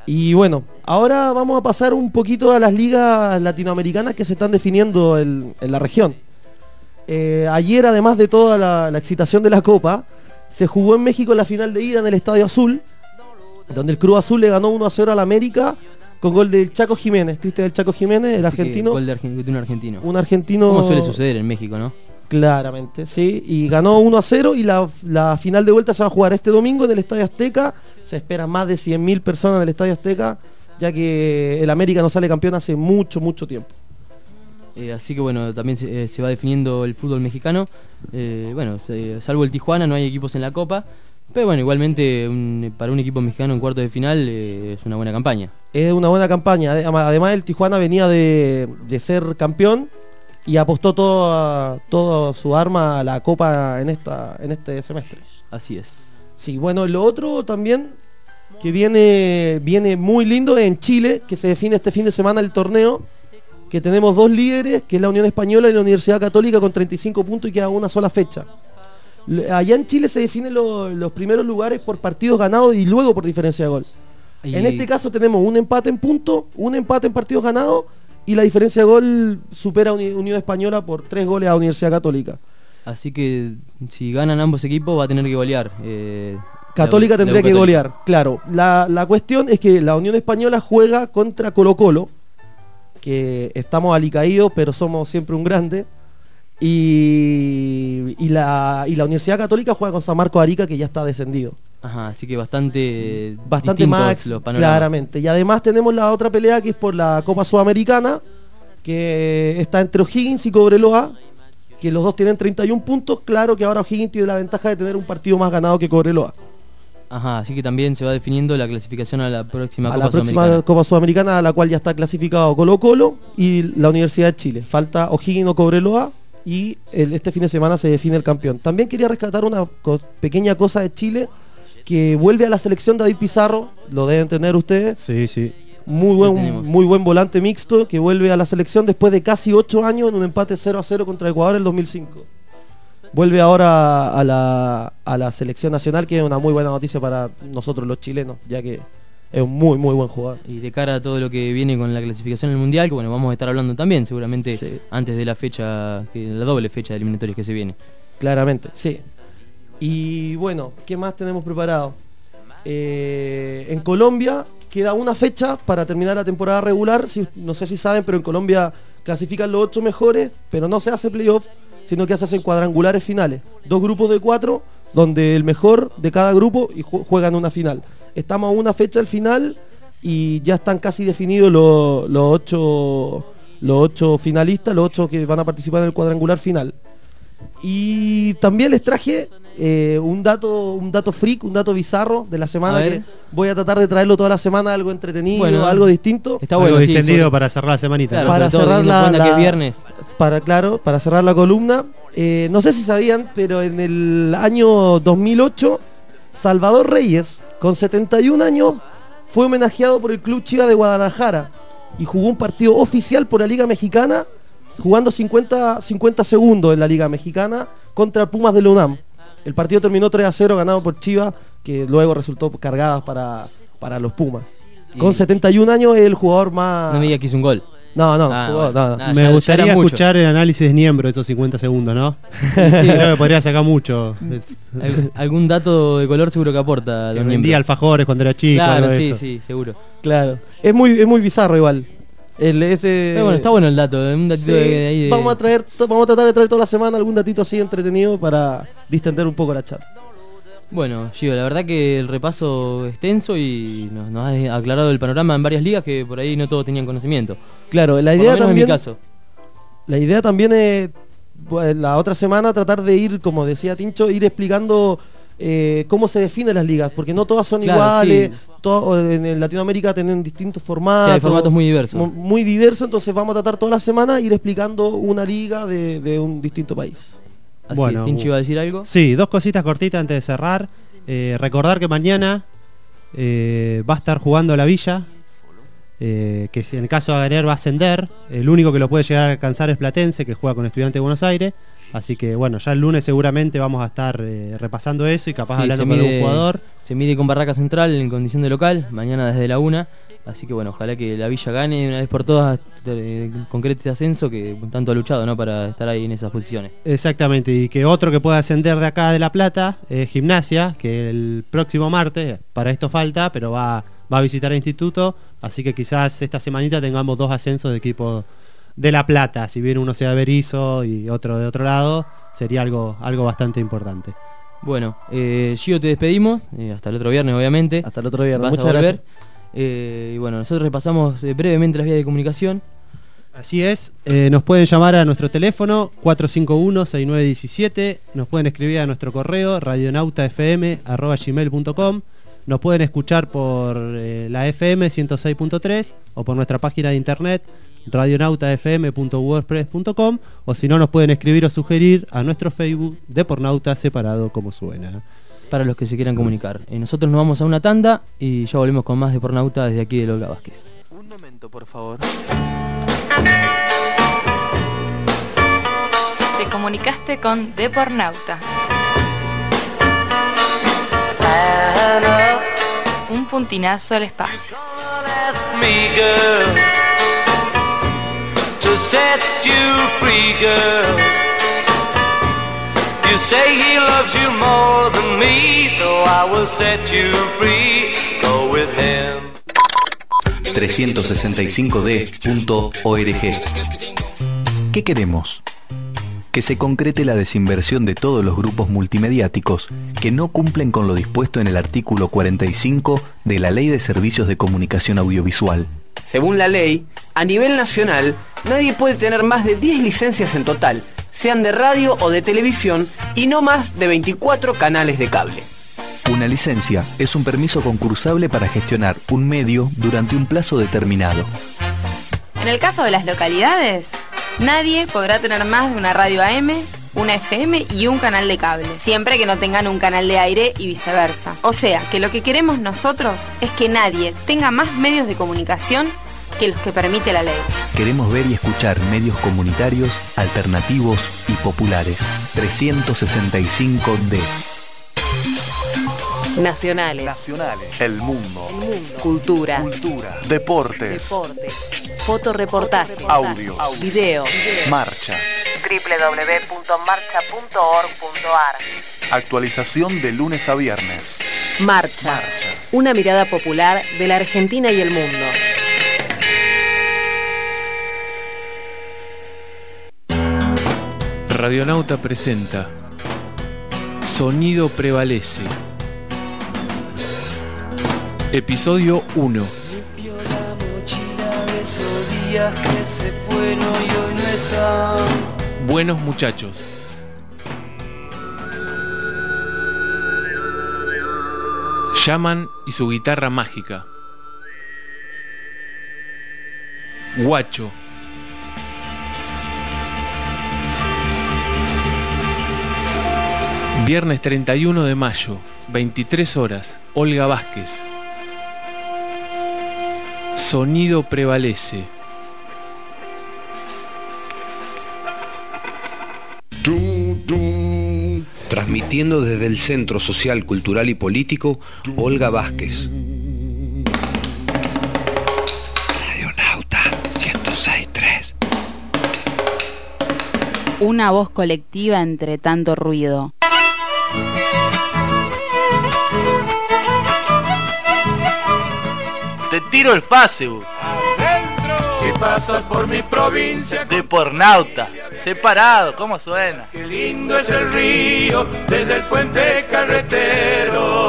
Y bueno, ahora vamos a pasar un poquito a las ligas latinoamericanas que se están definiendo en, en la región. Eh, ayer, además de toda la, la excitación de la Copa, se jugó en México la final de ida en el Estadio Azul, donde el Cruz Azul le ganó uno a cero al América con gol del Chaco Jiménez, Cristian del Chaco Jiménez, el Así que argentino. Gol de, argen- de un argentino. Un argentino. Como suele suceder en México, ¿no? Claramente, sí. Y ganó uno a cero y la, la final de vuelta se va a jugar este domingo en el Estadio Azteca. Se esperan más de cien mil personas en el Estadio Azteca, ya que el América no sale campeón hace mucho, mucho tiempo. Eh, así que bueno, también se, eh, se va definiendo el fútbol mexicano. Eh, bueno, se- salvo el Tijuana, no hay equipos en la Copa. Pero bueno, igualmente un- para un equipo mexicano en cuartos de final eh, es una buena campaña. Es una buena campaña. Además, el Tijuana venía de, de ser campeón y apostó toda, toda su arma a la Copa en, esta, en este semestre. Así es. Sí, bueno, lo otro también que viene, viene muy lindo en Chile, que se define este fin de semana el torneo, que tenemos dos líderes, que es la Unión Española y la Universidad Católica con treinta y cinco puntos y queda una sola fecha. Le- Allá en Chile se definen lo- los primeros lugares por partidos ganados y luego por diferencia de gol. Y- En este caso tenemos un empate en puntos, un empate en partidos ganados y la diferencia de gol supera a Uni- Unión Española por tres goles a Universidad Católica. Así que si ganan ambos equipos va a tener que golear. eh, Católica la- tendría la que Católica. golear, claro. La, la cuestión es que la Unión Española juega contra Colo Colo, que estamos alicaídos, pero somos siempre un grande. Y, y, la, y la Universidad Católica juega con San Marcos de Arica, que ya está descendido. Ajá, así que bastante Bastante distintos más, los panoramas. claramente. Y además tenemos la otra pelea que es por la Copa Sudamericana, que está entre O'Higgins y Cobreloa, que los dos tienen treinta y un puntos. Claro que ahora O'Higgins tiene la ventaja de tener un partido más ganado que Cobreloa. Ajá, así que también se va definiendo la clasificación a la próxima A Copa la próxima Sudamericana. Copa Sudamericana, a la cual ya está clasificado Colo Colo y la Universidad de Chile. Falta O'Higgins o Cobreloa y el- este fin de semana se define el campeón. También quería rescatar una co- pequeña cosa de Chile, que vuelve a la selección David Pizarro, lo deben tener ustedes. Sí, sí. Muy Lo buen, tenemos. muy buen volante mixto que vuelve a la selección después de casi ocho años en un empate cero a cero contra Ecuador en el dos mil cinco. Vuelve ahora a la, a la selección nacional, que es una muy buena noticia para nosotros los chilenos, ya que es un muy, muy buen jugador. Y de cara a todo lo que viene con la clasificación del Mundial, que bueno, vamos a estar hablando también seguramente Sí. antes de la fecha, que la doble fecha de eliminatorias que se viene. Claramente, sí. Y bueno, ¿qué más tenemos preparado? Eh, en Colombia queda una fecha para terminar la temporada regular. Si- no sé si saben, pero en Colombia clasifican los ocho mejores, pero no se hace playoff, sino que se hacen cuadrangulares finales. Dos grupos de cuatro, donde el mejor de cada grupo y ju- juegan una final. Estamos a una fecha al final y ya están casi definidos los, los ocho los ocho finalistas, los ocho que van a participar en el cuadrangular final. Y también les traje eh, un dato un dato freak, un dato bizarro de la semana, A ver. que voy a tratar de traerlo toda la semana, algo entretenido, Bueno, algo distinto. Está Algo bueno, sí, distendido sobre- para cerrar la semanita. Claro, Para sobre todo cerrar teniendo en la- cuenta que es la- viernes. Para, claro, para cerrar la columna, eh, no sé si sabían, pero en el año dos mil ocho, Salvador Reyes, con setenta y un años, fue homenajeado por el Club Chivas de Guadalajara y jugó un partido oficial por la Liga Mexicana, jugando cincuenta, cincuenta segundos en la Liga Mexicana contra Pumas de la UNAM. El partido terminó tres a cero, ganado por Chivas, que luego resultó cargadas para, para los Pumas. Con Y- setenta y un años es el jugador más... No me diga que hizo un gol. No, no, Ah, jugó- bueno. no, no. Ah, Me ya- ya gustaría era mucho. escuchar el análisis de Niembro de esos cincuenta segundos, ¿no? Creo que podría sacar mucho. Al- algún dato de color seguro que aporta. Que don vendía Niembro. alfajores cuando era chico. Claro, algo de sí, eso. sí, seguro. Claro. Es muy, es muy bizarro igual. El, este, Pero bueno, está bueno el dato, eh, un datito sí, de ahí de- vamos a traer, to- vamos a tratar de traer toda la semana algún datito así entretenido para distender un poco la charla. Bueno, Gio, la verdad que el repaso es extenso y nos, nos ha aclarado el panorama en varias ligas que por ahí no todos tenían conocimiento. Claro, la Por idea lo menos también, en mi caso. la idea también es pues, la otra semana tratar de ir, como decía Tincho, ir explicando eh, cómo se definen las ligas, porque no todas son Claro, iguales. sí. todo- en, en Latinoamérica tienen distintos formatos. Sí, hay formatos muy diversos. mu- Muy diversos, entonces vamos a tratar toda la semana ir explicando una liga de, de un distinto país. Así Bueno, es, Tincho iba a decir algo. Sí, dos cositas cortitas antes de cerrar. Eh, recordar que mañana eh, va a estar jugando la Villa, eh, que si en el caso de ganar va a ascender. El único que lo puede llegar a alcanzar es Platense, que juega con Estudiantes de Buenos Aires. Así que bueno, ya el lunes seguramente vamos a estar eh, repasando eso y capaz Sí, hablando se con mide- algún jugador. Se mide con Barraca Central en condición de local, mañana desde la una. Así que bueno, ojalá que la Villa gane de una vez por todas, eh, concrete este ascenso que tanto ha luchado, ¿no? Para estar ahí en esas posiciones. Exactamente, y que otro que pueda ascender de acá de La Plata es Gimnasia, que el próximo martes, para esto falta, pero va, va a visitar el instituto, así que quizás esta semanita tengamos dos ascensos de equipo de La Plata, si bien uno sea Berizo y otro de otro lado, sería algo, algo bastante importante. Bueno, eh, Gio, te despedimos, eh, hasta el otro viernes obviamente. Hasta el otro viernes, Vas muchas a volver. gracias. Eh, y bueno, nosotros repasamos eh, brevemente las vías de comunicación. Así es, eh, nos pueden llamar a nuestro teléfono cuatro cinco uno, seis nueve uno siete, nos pueden escribir a nuestro correo radionautafm arroba gmail punto com, nos pueden escuchar por eh, la F M ciento seis punto tres o por nuestra página de internet radionautafm punto wordpress punto com, o si no nos pueden escribir o sugerir a nuestro Facebook Depornauta separado como suena. Para los que se quieran comunicar. Eh, nosotros nos vamos a una tanda y ya volvemos con más de Depornauta desde aquí de Olga Vázquez. Un momento, por favor. Te comunicaste con Depornauta. Un puntinazo al espacio. Ask me, girl, to set you free, girl. You say he loves you more than me, so I will set you free. Go with him. trescientos sesenta y cinco D punto org. ¿Qué queremos? Que se concrete la desinversión de todos los grupos multimediáticos que no cumplen con lo dispuesto en el artículo cuarenta y cinco de la Ley de Servicios de Comunicación Audiovisual. Según la ley, a nivel nacional, nadie puede tener más de diez licencias en total, sean de radio o de televisión, y no más de veinticuatro canales de cable. Una licencia es un permiso concursable para gestionar un medio durante un plazo determinado. En el caso de las localidades, nadie podrá tener más de una radio A M, una F M y un canal de cable, siempre que no tengan un canal de aire y viceversa. O sea, que lo que queremos nosotros es que nadie tenga más medios de comunicación que los que permite la ley. Queremos ver y escuchar medios comunitarios, alternativos y populares. trescientos sesenta y cinco D. Nacionales. Nacionales. El mundo. El mundo. Cultura. Cultura. Deportes. Deportes. Fotoreportajes. Audios. Videos. Marcha. doble u doble u doble u punto marcha punto org punto a r. Actualización de lunes a viernes. Marcha. Marcha. Una mirada popular de la Argentina y el mundo. Radionauta presenta Sonido Prevalece. Episodio uno. Limpio la mochila de esos días que se fueron y hoy no están. Buenos muchachos. Llaman y su guitarra mágica. Guacho. Viernes treinta y uno de mayo, veintitrés horas, Olga Vázquez. Sonido Prevalece. Transmitiendo desde el Centro Social, Cultural y Político, Olga Vázquez. Radionauta ciento seis punto tres. Una voz colectiva entre tanto ruido. Te tiro el Facebook. Si pasas por mi provincia, Depornauta. Separado, ¿cómo suena? qué lindo es el río desde el puente carretero.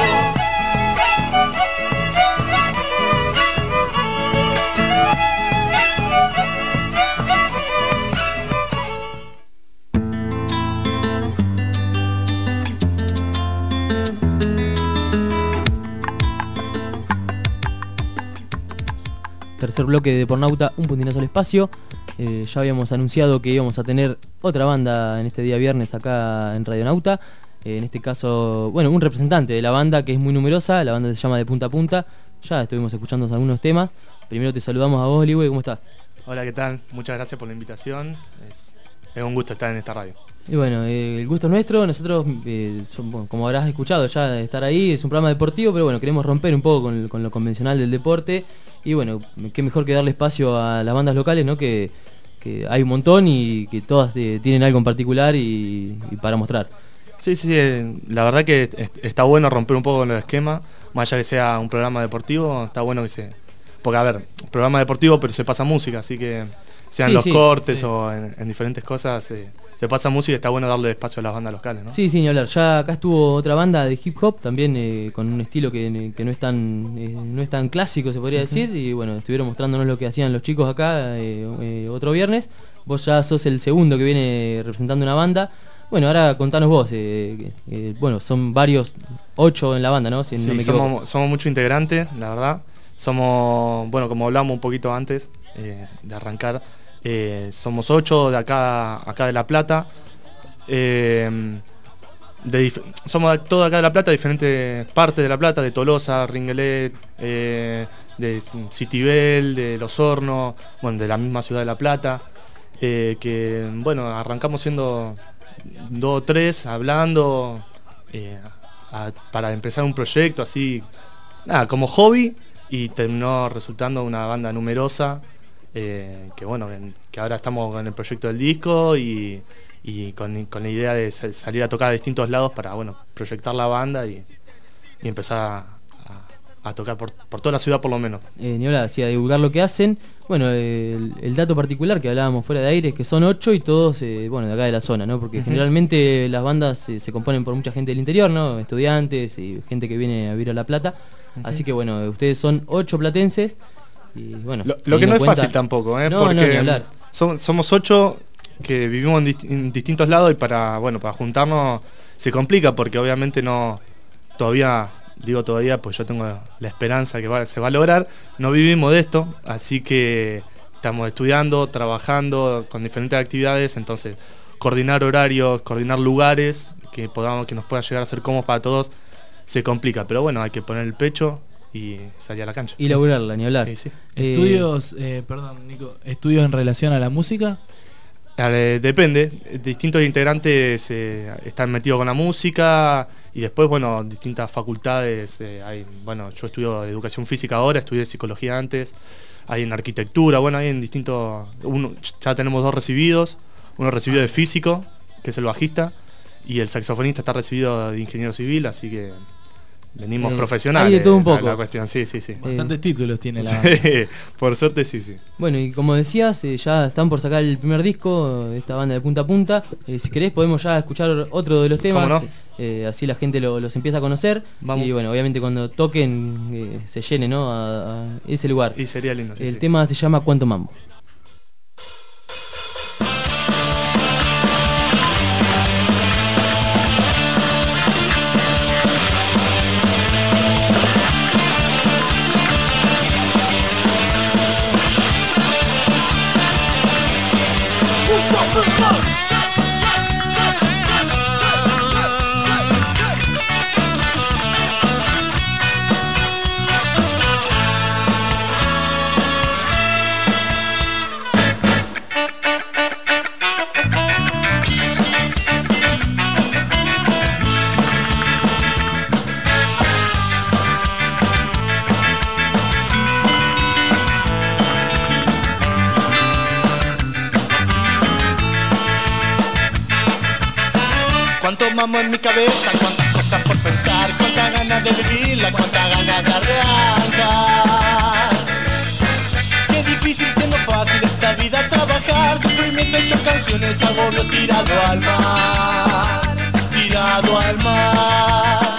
Tercer bloque de Depornauta, un puntinazo al espacio. Eh, ya habíamos anunciado que íbamos a tener otra banda en este día viernes acá en Radionauta. Eh, en este caso, bueno, un representante de la banda que es muy numerosa. La banda se llama De Punta a Punta. Ya estuvimos escuchando algunos temas. Primero te saludamos a vos, Ligüe, ¿cómo estás? Hola, ¿qué tal? Muchas gracias por la invitación. Es es un gusto estar en esta radio. Y bueno, eh, el gusto es nuestro. Nosotros, eh, son- bueno, como habrás escuchado ya de estar ahí, es un programa deportivo, pero bueno, queremos romper un poco con, con lo convencional del deporte. Y bueno, qué mejor que darle espacio a las bandas locales, ¿no? Que, que hay un montón y que todas eh, tienen algo en particular y, y para mostrar. Sí, sí, eh, la verdad que est- está bueno romper un poco con el esquema, más allá que sea un programa deportivo, está bueno que se... Porque a ver, programa deportivo pero se pasa música, así que sean Sí, los sí, cortes sí. o en, en diferentes cosas, eh, se pasa música y está bueno darle espacio a las bandas locales, ¿no? Sí, sí, ni hablar. Ya acá estuvo otra banda de hip hop, también eh, con un estilo que, que no es tan eh, no es tan clásico, se podría decir. Y bueno, estuvieron mostrándonos lo que hacían los chicos acá eh, eh, otro viernes. Vos ya sos el segundo que viene representando una banda. Bueno, ahora contanos vos. Eh, eh, eh, bueno, son varios, ocho en la banda, ¿no? Si Sí, no me equivoco. somos, somos muchos integrantes, la verdad. Somos, bueno, como hablamos un poquito antes eh, de arrancar, eh, somos ocho de acá, acá de La Plata. Eh, de dif- somos todos acá de La Plata, diferentes partes de La Plata, de Tolosa, Ringuelet, eh, de Citibel, de Los Hornos, bueno, de la misma ciudad de La Plata. Eh, que, bueno, arrancamos siendo dos o tres hablando eh, a- para empezar un proyecto así, nada, como hobby, y terminó resultando una banda numerosa, eh, que bueno, que, que ahora estamos con el proyecto del disco y, y con, con la idea de sa- salir a tocar a distintos lados para, bueno, proyectar la banda y, y empezar a, a- a tocar por, por toda la ciudad por lo menos. Eh, ni hablar, así a divulgar lo que hacen. Bueno, el, el dato particular que hablábamos fuera de aire es que son ocho y todos, eh, bueno, de acá de la zona, ¿no? Porque Ujú. generalmente las bandas eh, se componen por mucha gente del interior, ¿no? Estudiantes y gente que viene a vivir a La Plata. Ujú. Así que bueno, ustedes son ocho platenses y bueno. Lo, lo que no teniendo es en cuenta- fácil tampoco, ¿eh? No, no, Porque ni hablar. som- somos ocho que vivimos en, dist- en distintos lados y para, bueno, para juntarnos se complica porque obviamente no, todavía, digo todavía, pues yo tengo la esperanza que va- se va a lograr, no vivimos de esto, así que estamos estudiando, trabajando con diferentes actividades, entonces coordinar horarios, coordinar lugares que podamos, que nos pueda llegar a ser cómodos para todos, se complica, pero bueno, hay que poner el pecho y salir a la cancha. Y laburarla, ni hablar. Sí, sí. Eh, Estudios, eh, perdón, Nico, estudios en relación a la música. Eh, depende, distintos integrantes eh, están metidos con la música y después, bueno, distintas facultades. eh, hay, bueno, yo estudio educación física ahora, estudié psicología antes, hay en arquitectura, bueno, hay en distintos. Uno, ya tenemos dos recibidos, uno recibido de físico, que es el bajista, y el saxofonista está recibido de ingeniero civil, así que venimos Eh, profesionales. hay de todo un a poco. La cuestión, sí, sí, sí. Bastantes títulos tiene la Sí, por suerte sí, sí. Bueno, y como decías, eh, ya están por sacar el primer disco de esta banda de punta a punta. Eh, si querés podemos ya escuchar otro de los temas. ¿Cómo no? Eh, así la gente lo- los empieza a conocer. Vamos. Y bueno, obviamente cuando toquen eh, se llene, ¿no? a, a ese lugar. Y sería lindo, sí, El sí. tema se llama Cuánto Mambo. Cuánto mambo en mi cabeza, cuántas cosas por pensar, cuántas ganas de vivirla, cuántas ganas de arrancar. Qué difícil siendo fácil esta vida trabajar, sufrimiento hecho canciones, agobio tirado al mar, tirado al mar.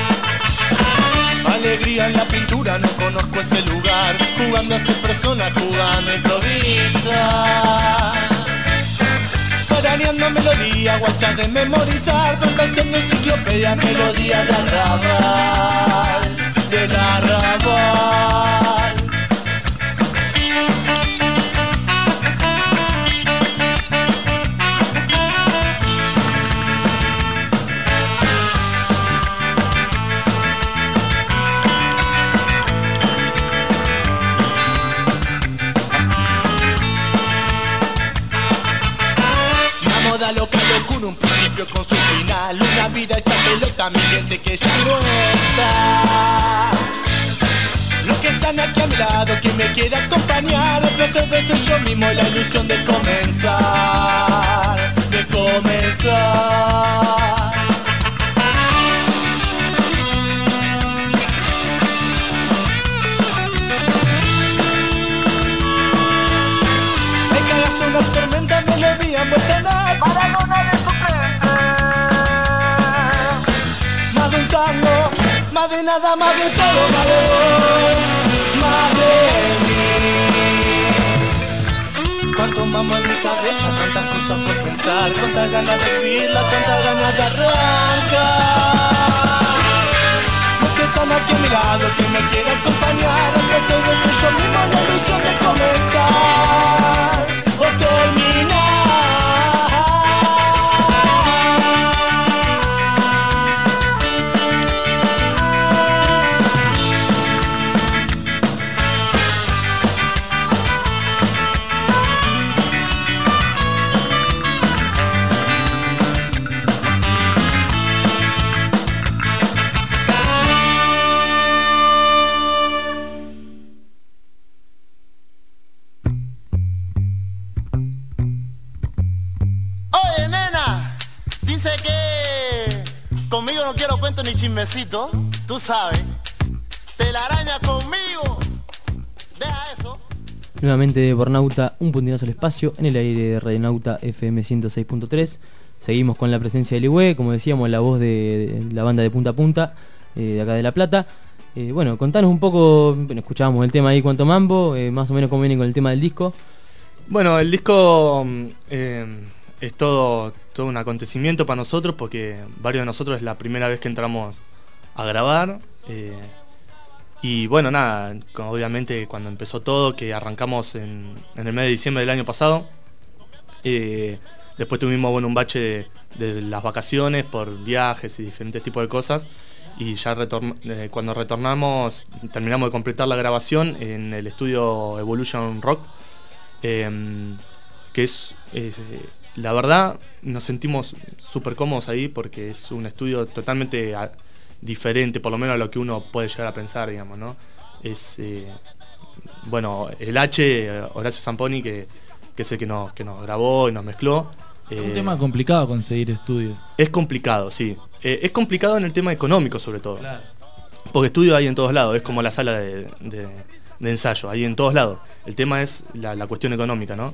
Alegría en la pintura, no conozco ese lugar, jugando a ser persona, jugando a improvisar. Tarareando melodía, guachas de memorizar, fantaseando enciclopedia, melodía de arrabal, del arrabal. locura, un principio con su final. Una vida hecha pelota, mi gente que ya no está. Los que están aquí a mi lado, quien me quiere acompañar, el placer de ser yo mismo, la ilusión de comenzar, de comenzar. Hay que hagas una tormenta, melodía, vuelta a dar Maradona de suplente. Más de un tango, más de nada, más de todo, más de vos, más de mí. Cuánto mambo en mi cabeza, tantas cosas por pensar, cuántas ganas de vivirla, cuántas ganas de arrancar. Los que están aquí a mi lado, que me quieren acompañar, el placer de ser yo mismo, la ilusión de comenzar o terminar. Dice que conmigo no quiero cuento ni chismecito, tú sabes. Telaraña conmigo, deja eso. Nuevamente de Pornauta, un puntinazo al espacio en el aire de Radionauta F M ciento seis punto tres. Seguimos con la presencia de Ligüe, como decíamos, la voz de, de la banda de Punta a Punta, eh, de acá de La Plata. Eh, bueno, contanos un poco, bueno, escuchábamos el tema ahí Cuánto Mambo, eh, más o menos cómo viene con el tema del disco. Bueno, el disco eh, es todo, todo un acontecimiento para nosotros porque varios de nosotros es la primera vez que entramos a grabar. Eh, y bueno, nada, obviamente cuando empezó todo, que arrancamos en, en el mes de diciembre del año pasado, eh, después tuvimos bueno, un bache de, de las vacaciones por viajes y diferentes tipos de cosas. Y ya retorn- eh, cuando retornamos, terminamos de completar la grabación en el estudio Evolution Rock, eh, que es, es eh, la verdad, nos sentimos súper cómodos ahí porque es un estudio totalmente a, diferente, por lo menos a lo que uno puede llegar a pensar, digamos, ¿no? Es, eh, bueno, el H, Horacio Zamponi, que, que es el que nos, que nos grabó y nos mezcló. Es un eh, tema complicado conseguir estudios. Es complicado, sí. Eh, es complicado en el tema económico, sobre todo. Claro. Porque estudio hay en todos lados, es como la sala de, de, de ensayo, hay en todos lados. El tema es la, la cuestión económica, ¿no?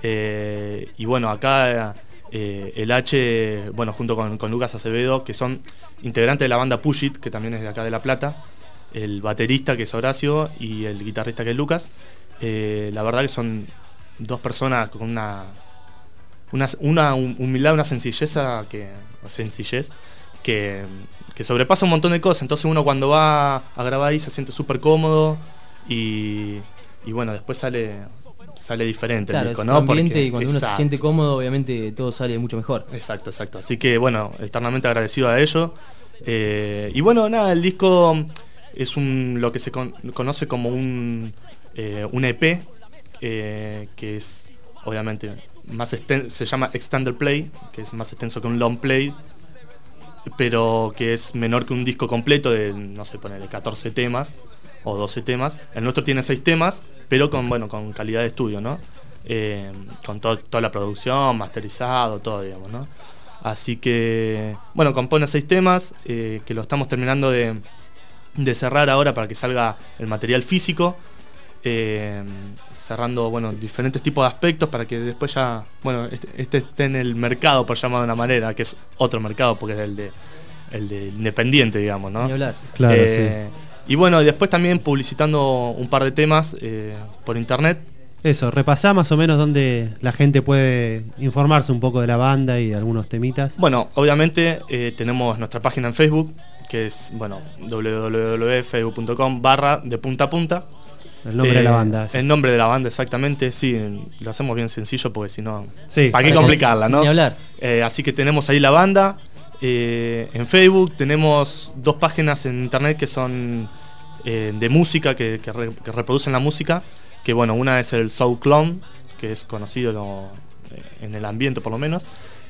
Eh, y bueno, acá eh, el H, bueno, junto con, con Lucas Acevedo, que son integrantes de la banda Push It, que también es de acá de La Plata, el baterista, que es Horacio, y el guitarrista, que es Lucas. Eh, la verdad que son dos personas con una, una, una humildad, una sencilleza, que, sencillez que, que sobrepasa un montón de cosas. Entonces uno cuando va a grabar ahí se siente súper cómodo y, y bueno, después sale... sale diferente, claro, el disco, es ¿no? un ambiente Porque, y cuando exacto. uno se siente cómodo, obviamente todo sale mucho mejor. Exacto, exacto. Así que bueno, eternamente agradecido a ello. Eh, y bueno, nada, el disco es un lo que se con, conoce como un, eh, un E P, eh, que es obviamente más exten- se llama Extended Play, que es más extenso que un Long Play, pero que es menor que un disco completo de, no sé, ponerle catorce temas o doce temas. El nuestro tiene seis temas, pero con bueno con calidad de estudio, ¿no? Eh, con to- toda la producción, masterizado, todo, digamos, ¿no? Así que, bueno, compone seis temas, eh, que lo estamos terminando de, de cerrar ahora para que salga el material físico, eh, cerrando, bueno, diferentes tipos de aspectos para que después ya, bueno, este, este esté en el mercado, por llamarlo de una manera, que es otro mercado, porque es el de, el de independiente, digamos, ¿no? Ni hablar. Claro, eh, sí. Y bueno, después también publicitando un par de temas eh, por internet. Eso, repasá más o menos donde la gente puede informarse un poco de la banda y de algunos temitas. Bueno, obviamente eh, tenemos nuestra página en Facebook, que es, bueno, doble u doble u doble u punto facebook punto com barra de punta a punta. El nombre eh, de la banda. Sí. El nombre de la banda, exactamente, sí, lo hacemos bien sencillo porque si no, sí, ¿para qué complicarla, no? Ni hablar. Eh, así que tenemos ahí la banda. Eh, en Facebook tenemos dos páginas en internet que son eh, de música, que, que, re, que reproducen la música. Que bueno, una es el Soul Clone, que es conocido como, eh, en el ambiente por lo menos.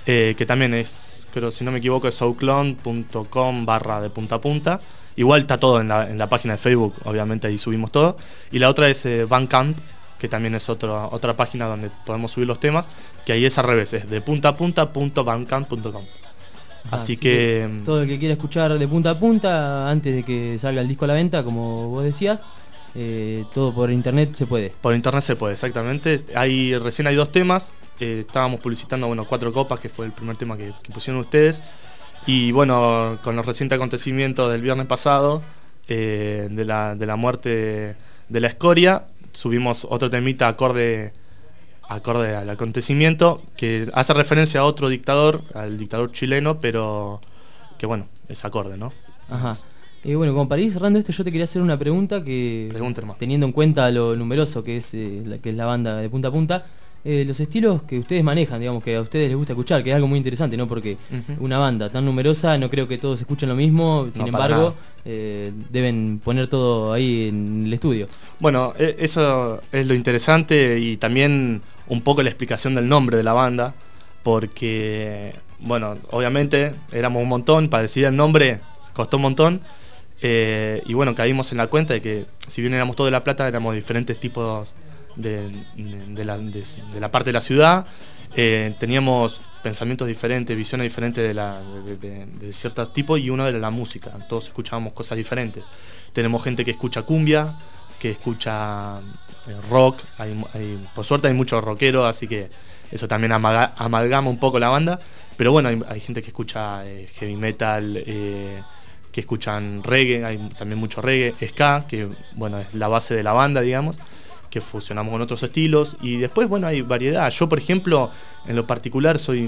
eh, que también es, creo, si no me equivoco, es souclon punto com barra de punta a punta. Igual está todo en la, en la página de Facebook, obviamente ahí subimos todo. Y la otra es eh, Bandcamp, que también es otro, otra página donde podemos subir los temas, que ahí es al revés, es de punta a punta punto bandcamp punto com. Ajá, así, así que, que todo el que quiera escuchar de punta a punta antes de que salga el disco a la venta, como vos decías, eh, todo por internet se puede. Por internet se puede, exactamente. Hay, recién hay dos temas. Eh, estábamos publicitando, bueno, Cuatro Copas, que fue el primer tema que, que pusieron ustedes. Y bueno, con los recientes acontecimientos del viernes pasado, eh, de, la, de la muerte de la escoria, subimos otro temita acorde, acorde al acontecimiento, que hace referencia a otro dictador, al dictador chileno, pero que bueno, es acorde, ¿no? Ajá. Y eh, bueno, como para ir cerrando esto, yo te quería hacer una pregunta que, Pregunta, hermano. teniendo en cuenta lo numeroso que es, eh, la, que es la banda de punta a punta, eh, los estilos que ustedes manejan, digamos, que a ustedes les gusta escuchar, que es algo muy interesante, ¿no? Porque uh-huh. una banda tan numerosa, no creo que todos escuchen lo mismo, sin no, embargo, eh, deben poner todo ahí en el estudio. Bueno, eso es lo interesante y también un poco la explicación del nombre de la banda, porque, bueno, obviamente éramos un montón, para decidir el nombre costó un montón, eh, y bueno, caímos en la cuenta de que si bien éramos todos de La Plata, éramos diferentes tipos de, de, la, de, de la parte de la ciudad, eh, teníamos pensamientos diferentes, visiones diferentes de, la, de, de, de ciertos tipos, y uno era la música, todos escuchábamos cosas diferentes. Tenemos gente que escucha cumbia, que escucha eh, rock, hay, hay, por suerte hay muchos rockeros, así que eso también amaga, amalgama un poco la banda, pero bueno, hay, hay gente que escucha eh, heavy metal, eh, que escuchan reggae, hay también mucho reggae, ska, que bueno, es la base de la banda, digamos, que fusionamos con otros estilos, y después, bueno, hay variedad. Yo, por ejemplo, en lo particular soy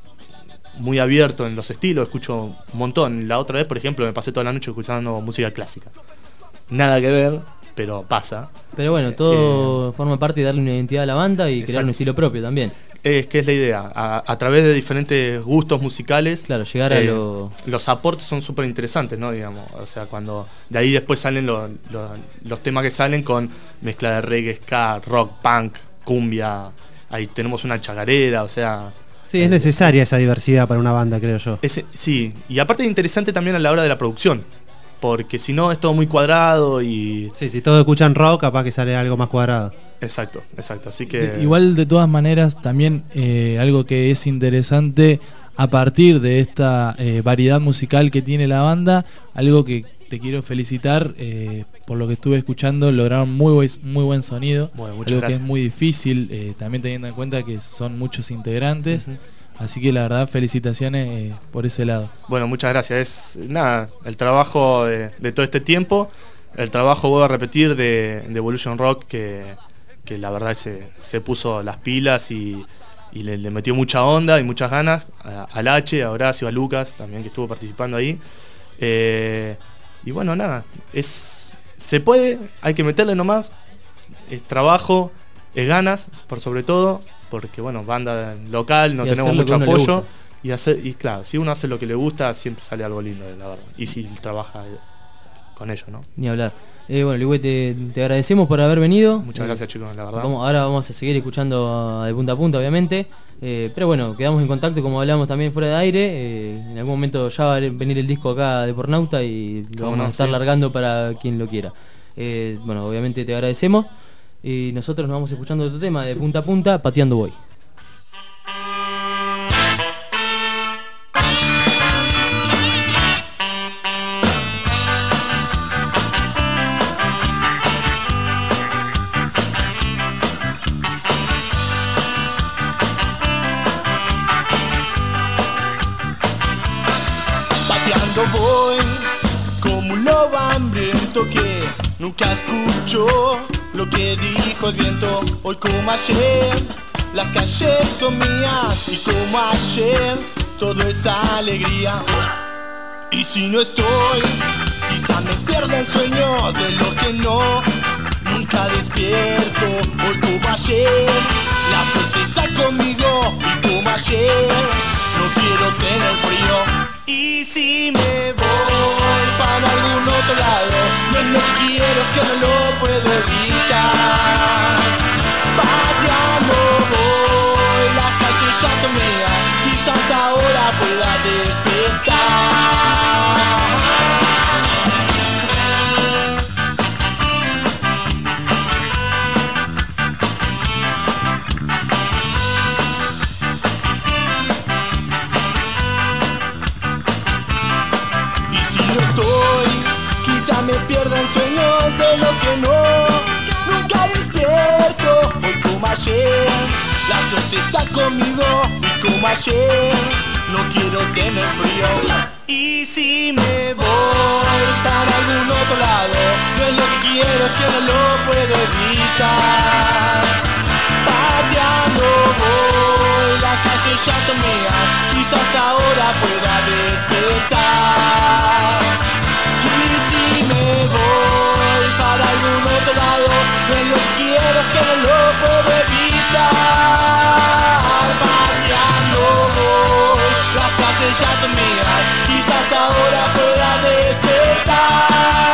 muy abierto en los estilos, escucho un montón. La otra vez, por ejemplo, me pasé toda la noche escuchando música clásica. Nada que ver, pero pasa. Pero bueno, todo eh, forma parte de darle una identidad a la banda y exacto. crear un estilo propio también. Es que es la idea, a, a través de diferentes gustos musicales, claro, llegar a eh, lo... los aportes son súper interesantes, ¿no? Digamos, o sea, cuando de ahí después salen lo, lo, los temas que salen con mezcla de reggae, ska, rock, punk, cumbia, ahí tenemos una chacarera, o sea... Sí, es eh, necesaria esa diversidad para una banda, creo yo. Es, sí, y aparte es interesante también a la hora de la producción, porque si no es todo muy cuadrado y... Sí, si todos escuchan rock, capaz que sale algo más cuadrado. Exacto, exacto, así que... De, igual de todas maneras también eh, algo que es interesante a partir de esta eh, variedad musical que tiene la banda, algo que te quiero felicitar, eh, por lo que estuve escuchando, lograron muy buen, muy buen sonido, bueno, algo gracias. que es muy difícil, eh, también teniendo en cuenta que son muchos integrantes, uh-huh. así que la verdad felicitaciones eh, por ese lado. Bueno, muchas gracias, es nada, el trabajo de, de todo este tiempo, el trabajo, voy a repetir, de, de Evolution Rock, que... que la verdad se, se puso las pilas y, y le, le metió mucha onda y muchas ganas a, al H, a Horacio, a Lucas también, que estuvo participando ahí, eh, y bueno, nada, es se puede, hay que meterle nomás, es trabajo, es ganas, por sobre todo, porque bueno, banda local, no tenemos mucho apoyo, y hacer, y claro, si uno hace lo que le gusta, siempre sale algo lindo, la verdad, y si trabaja con ello, ¿no? Ni hablar. Eh, bueno, Ligüe, te, te agradecemos por haber venido. Muchas eh, gracias, chicos, la verdad. Vamos, ahora vamos a seguir escuchando de punta a punta, obviamente. Eh, pero bueno, quedamos en contacto, como hablamos también fuera de aire. Eh, en algún momento ya va a venir el disco acá de Pornauta y lo vamos no, a estar sí. largando para quien lo quiera. Eh, bueno, obviamente te agradecemos. Y nosotros nos vamos escuchando otro tema de punta a punta, Pateando Voy. Voy como un lobo hambriento que nunca escuchó lo que dijo el viento. Hoy como ayer, las calles son mías, y como ayer, todo es alegría. Y si no estoy, quizá me pierda el sueño de lo que no, nunca despierto. Hoy como ayer, la suerte está conmigo, y como ayer, no quiero tener frío. Y si me voy para algún otro lado, no es lo que quiero, que no lo puedo evitar. Pateando voy, las calles ya son mías, quizás ahora pueda despertar. Y si no estoy, quizá me pierda en sueños de los que no, nunca despierto. Hoy como ayer, la suerte está conmigo y como ayer, no quiero tener frío. Y si me voy para algún otro lado, no es lo que quiero, es que no lo puedo evitar. Pateando voy, las calles ya son mías, quizás ahora pueda despertar. Y si me voy para algún otro lado, no es lo que quiero, es que no lo puedo evitar. Pateando voy, las calles ya son mías, quizás ahora pueda despertar.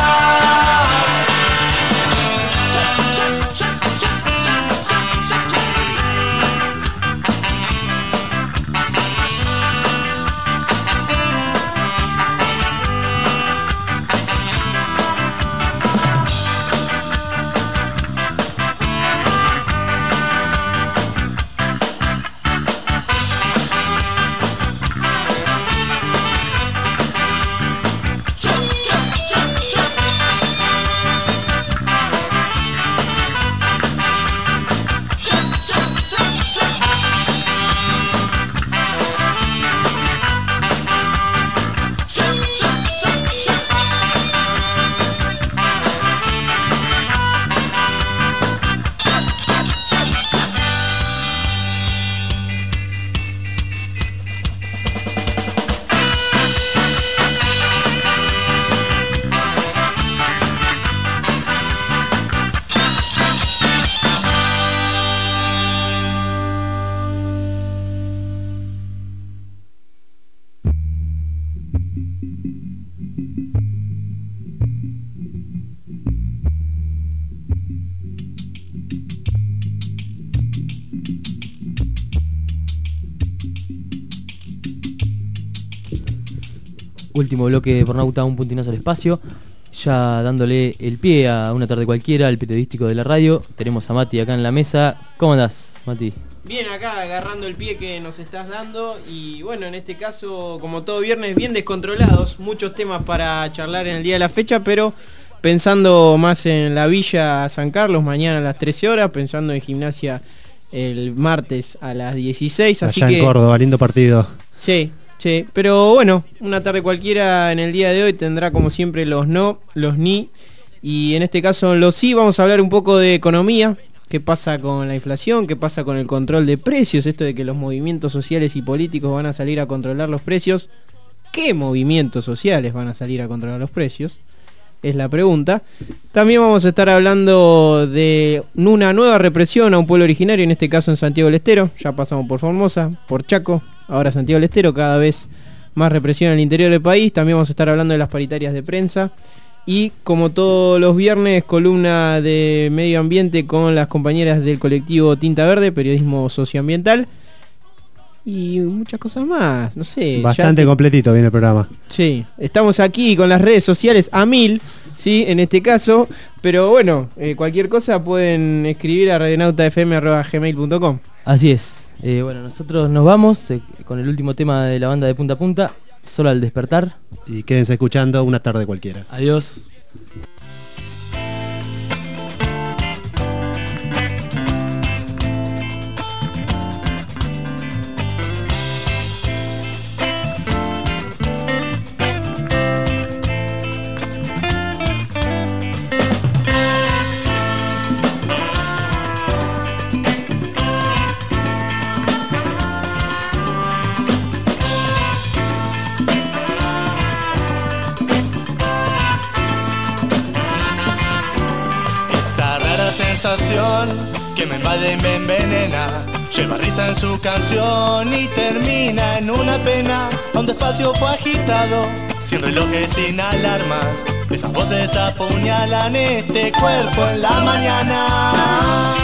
Último bloque de Pornauta, un puntinazo al espacio. Ya dándole el pie a una tarde cualquiera, al periodístico de la radio. Tenemos a Mati acá en la mesa. ¿Cómo andás, Mati? Bien, acá agarrando el pie que nos estás dando. Y bueno, en este caso, como todo viernes, bien descontrolados. Muchos temas para charlar en el día de la fecha, pero pensando más en la Villa San Carlos, mañana a las trece horas. Pensando en Gimnasia el martes a las dieciséis. Así Allá que, en Córdoba, lindo partido. Sí. Sí, pero bueno, una tarde cualquiera en el día de hoy tendrá como siempre los no, los ni, y en este caso los sí. Vamos a hablar un poco de economía, qué pasa con la inflación, qué pasa con el control de precios, esto de que los movimientos sociales y políticos van a salir a controlar los precios. ¿Qué movimientos sociales van a salir a controlar los precios? Es la pregunta. También vamos a estar hablando de una nueva represión a un pueblo originario, en este caso en Santiago del Estero. Ya pasamos por Formosa, por Chaco, ahora Santiago del Estero, cada vez más represión en el interior del país. También vamos a estar hablando de las paritarias de prensa. Y como todos los viernes, columna de medio ambiente con las compañeras del colectivo Tinta Verde, periodismo socioambiental. Y muchas cosas más, no sé. Bastante te... completito viene el programa. Sí, estamos aquí con las redes sociales a mil, sí, en este caso. Pero bueno, eh, cualquier cosa pueden escribir a radionautafm arroba gmail punto com. Así es. Eh, bueno, nosotros nos vamos eh, con el último tema de la banda de Punta a Punta, Solo al despertar. Y quédense escuchando una tarde cualquiera. Adiós. Que me invade y me envenena, lleva risa en su canción y termina en una pena. A un despacio fue agitado, sin relojes, sin alarmas. Esas voces apuñalan este cuerpo en la mañana.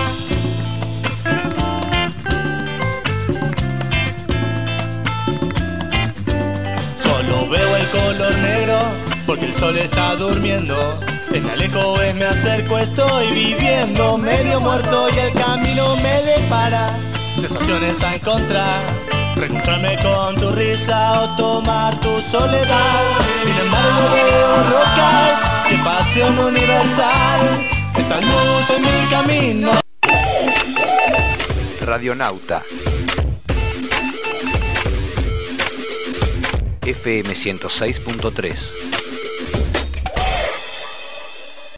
color negro, porque el sol está durmiendo. Es me alejo, es me acerco, estoy viviendo medio muerto y el camino me depara sensaciones a encontrar, reencontrarme con tu risa o tomar tu soledad. Sin embargo veo rocas, qué pasión universal, esa luz en mi camino. Radionauta F M ciento seis punto tres.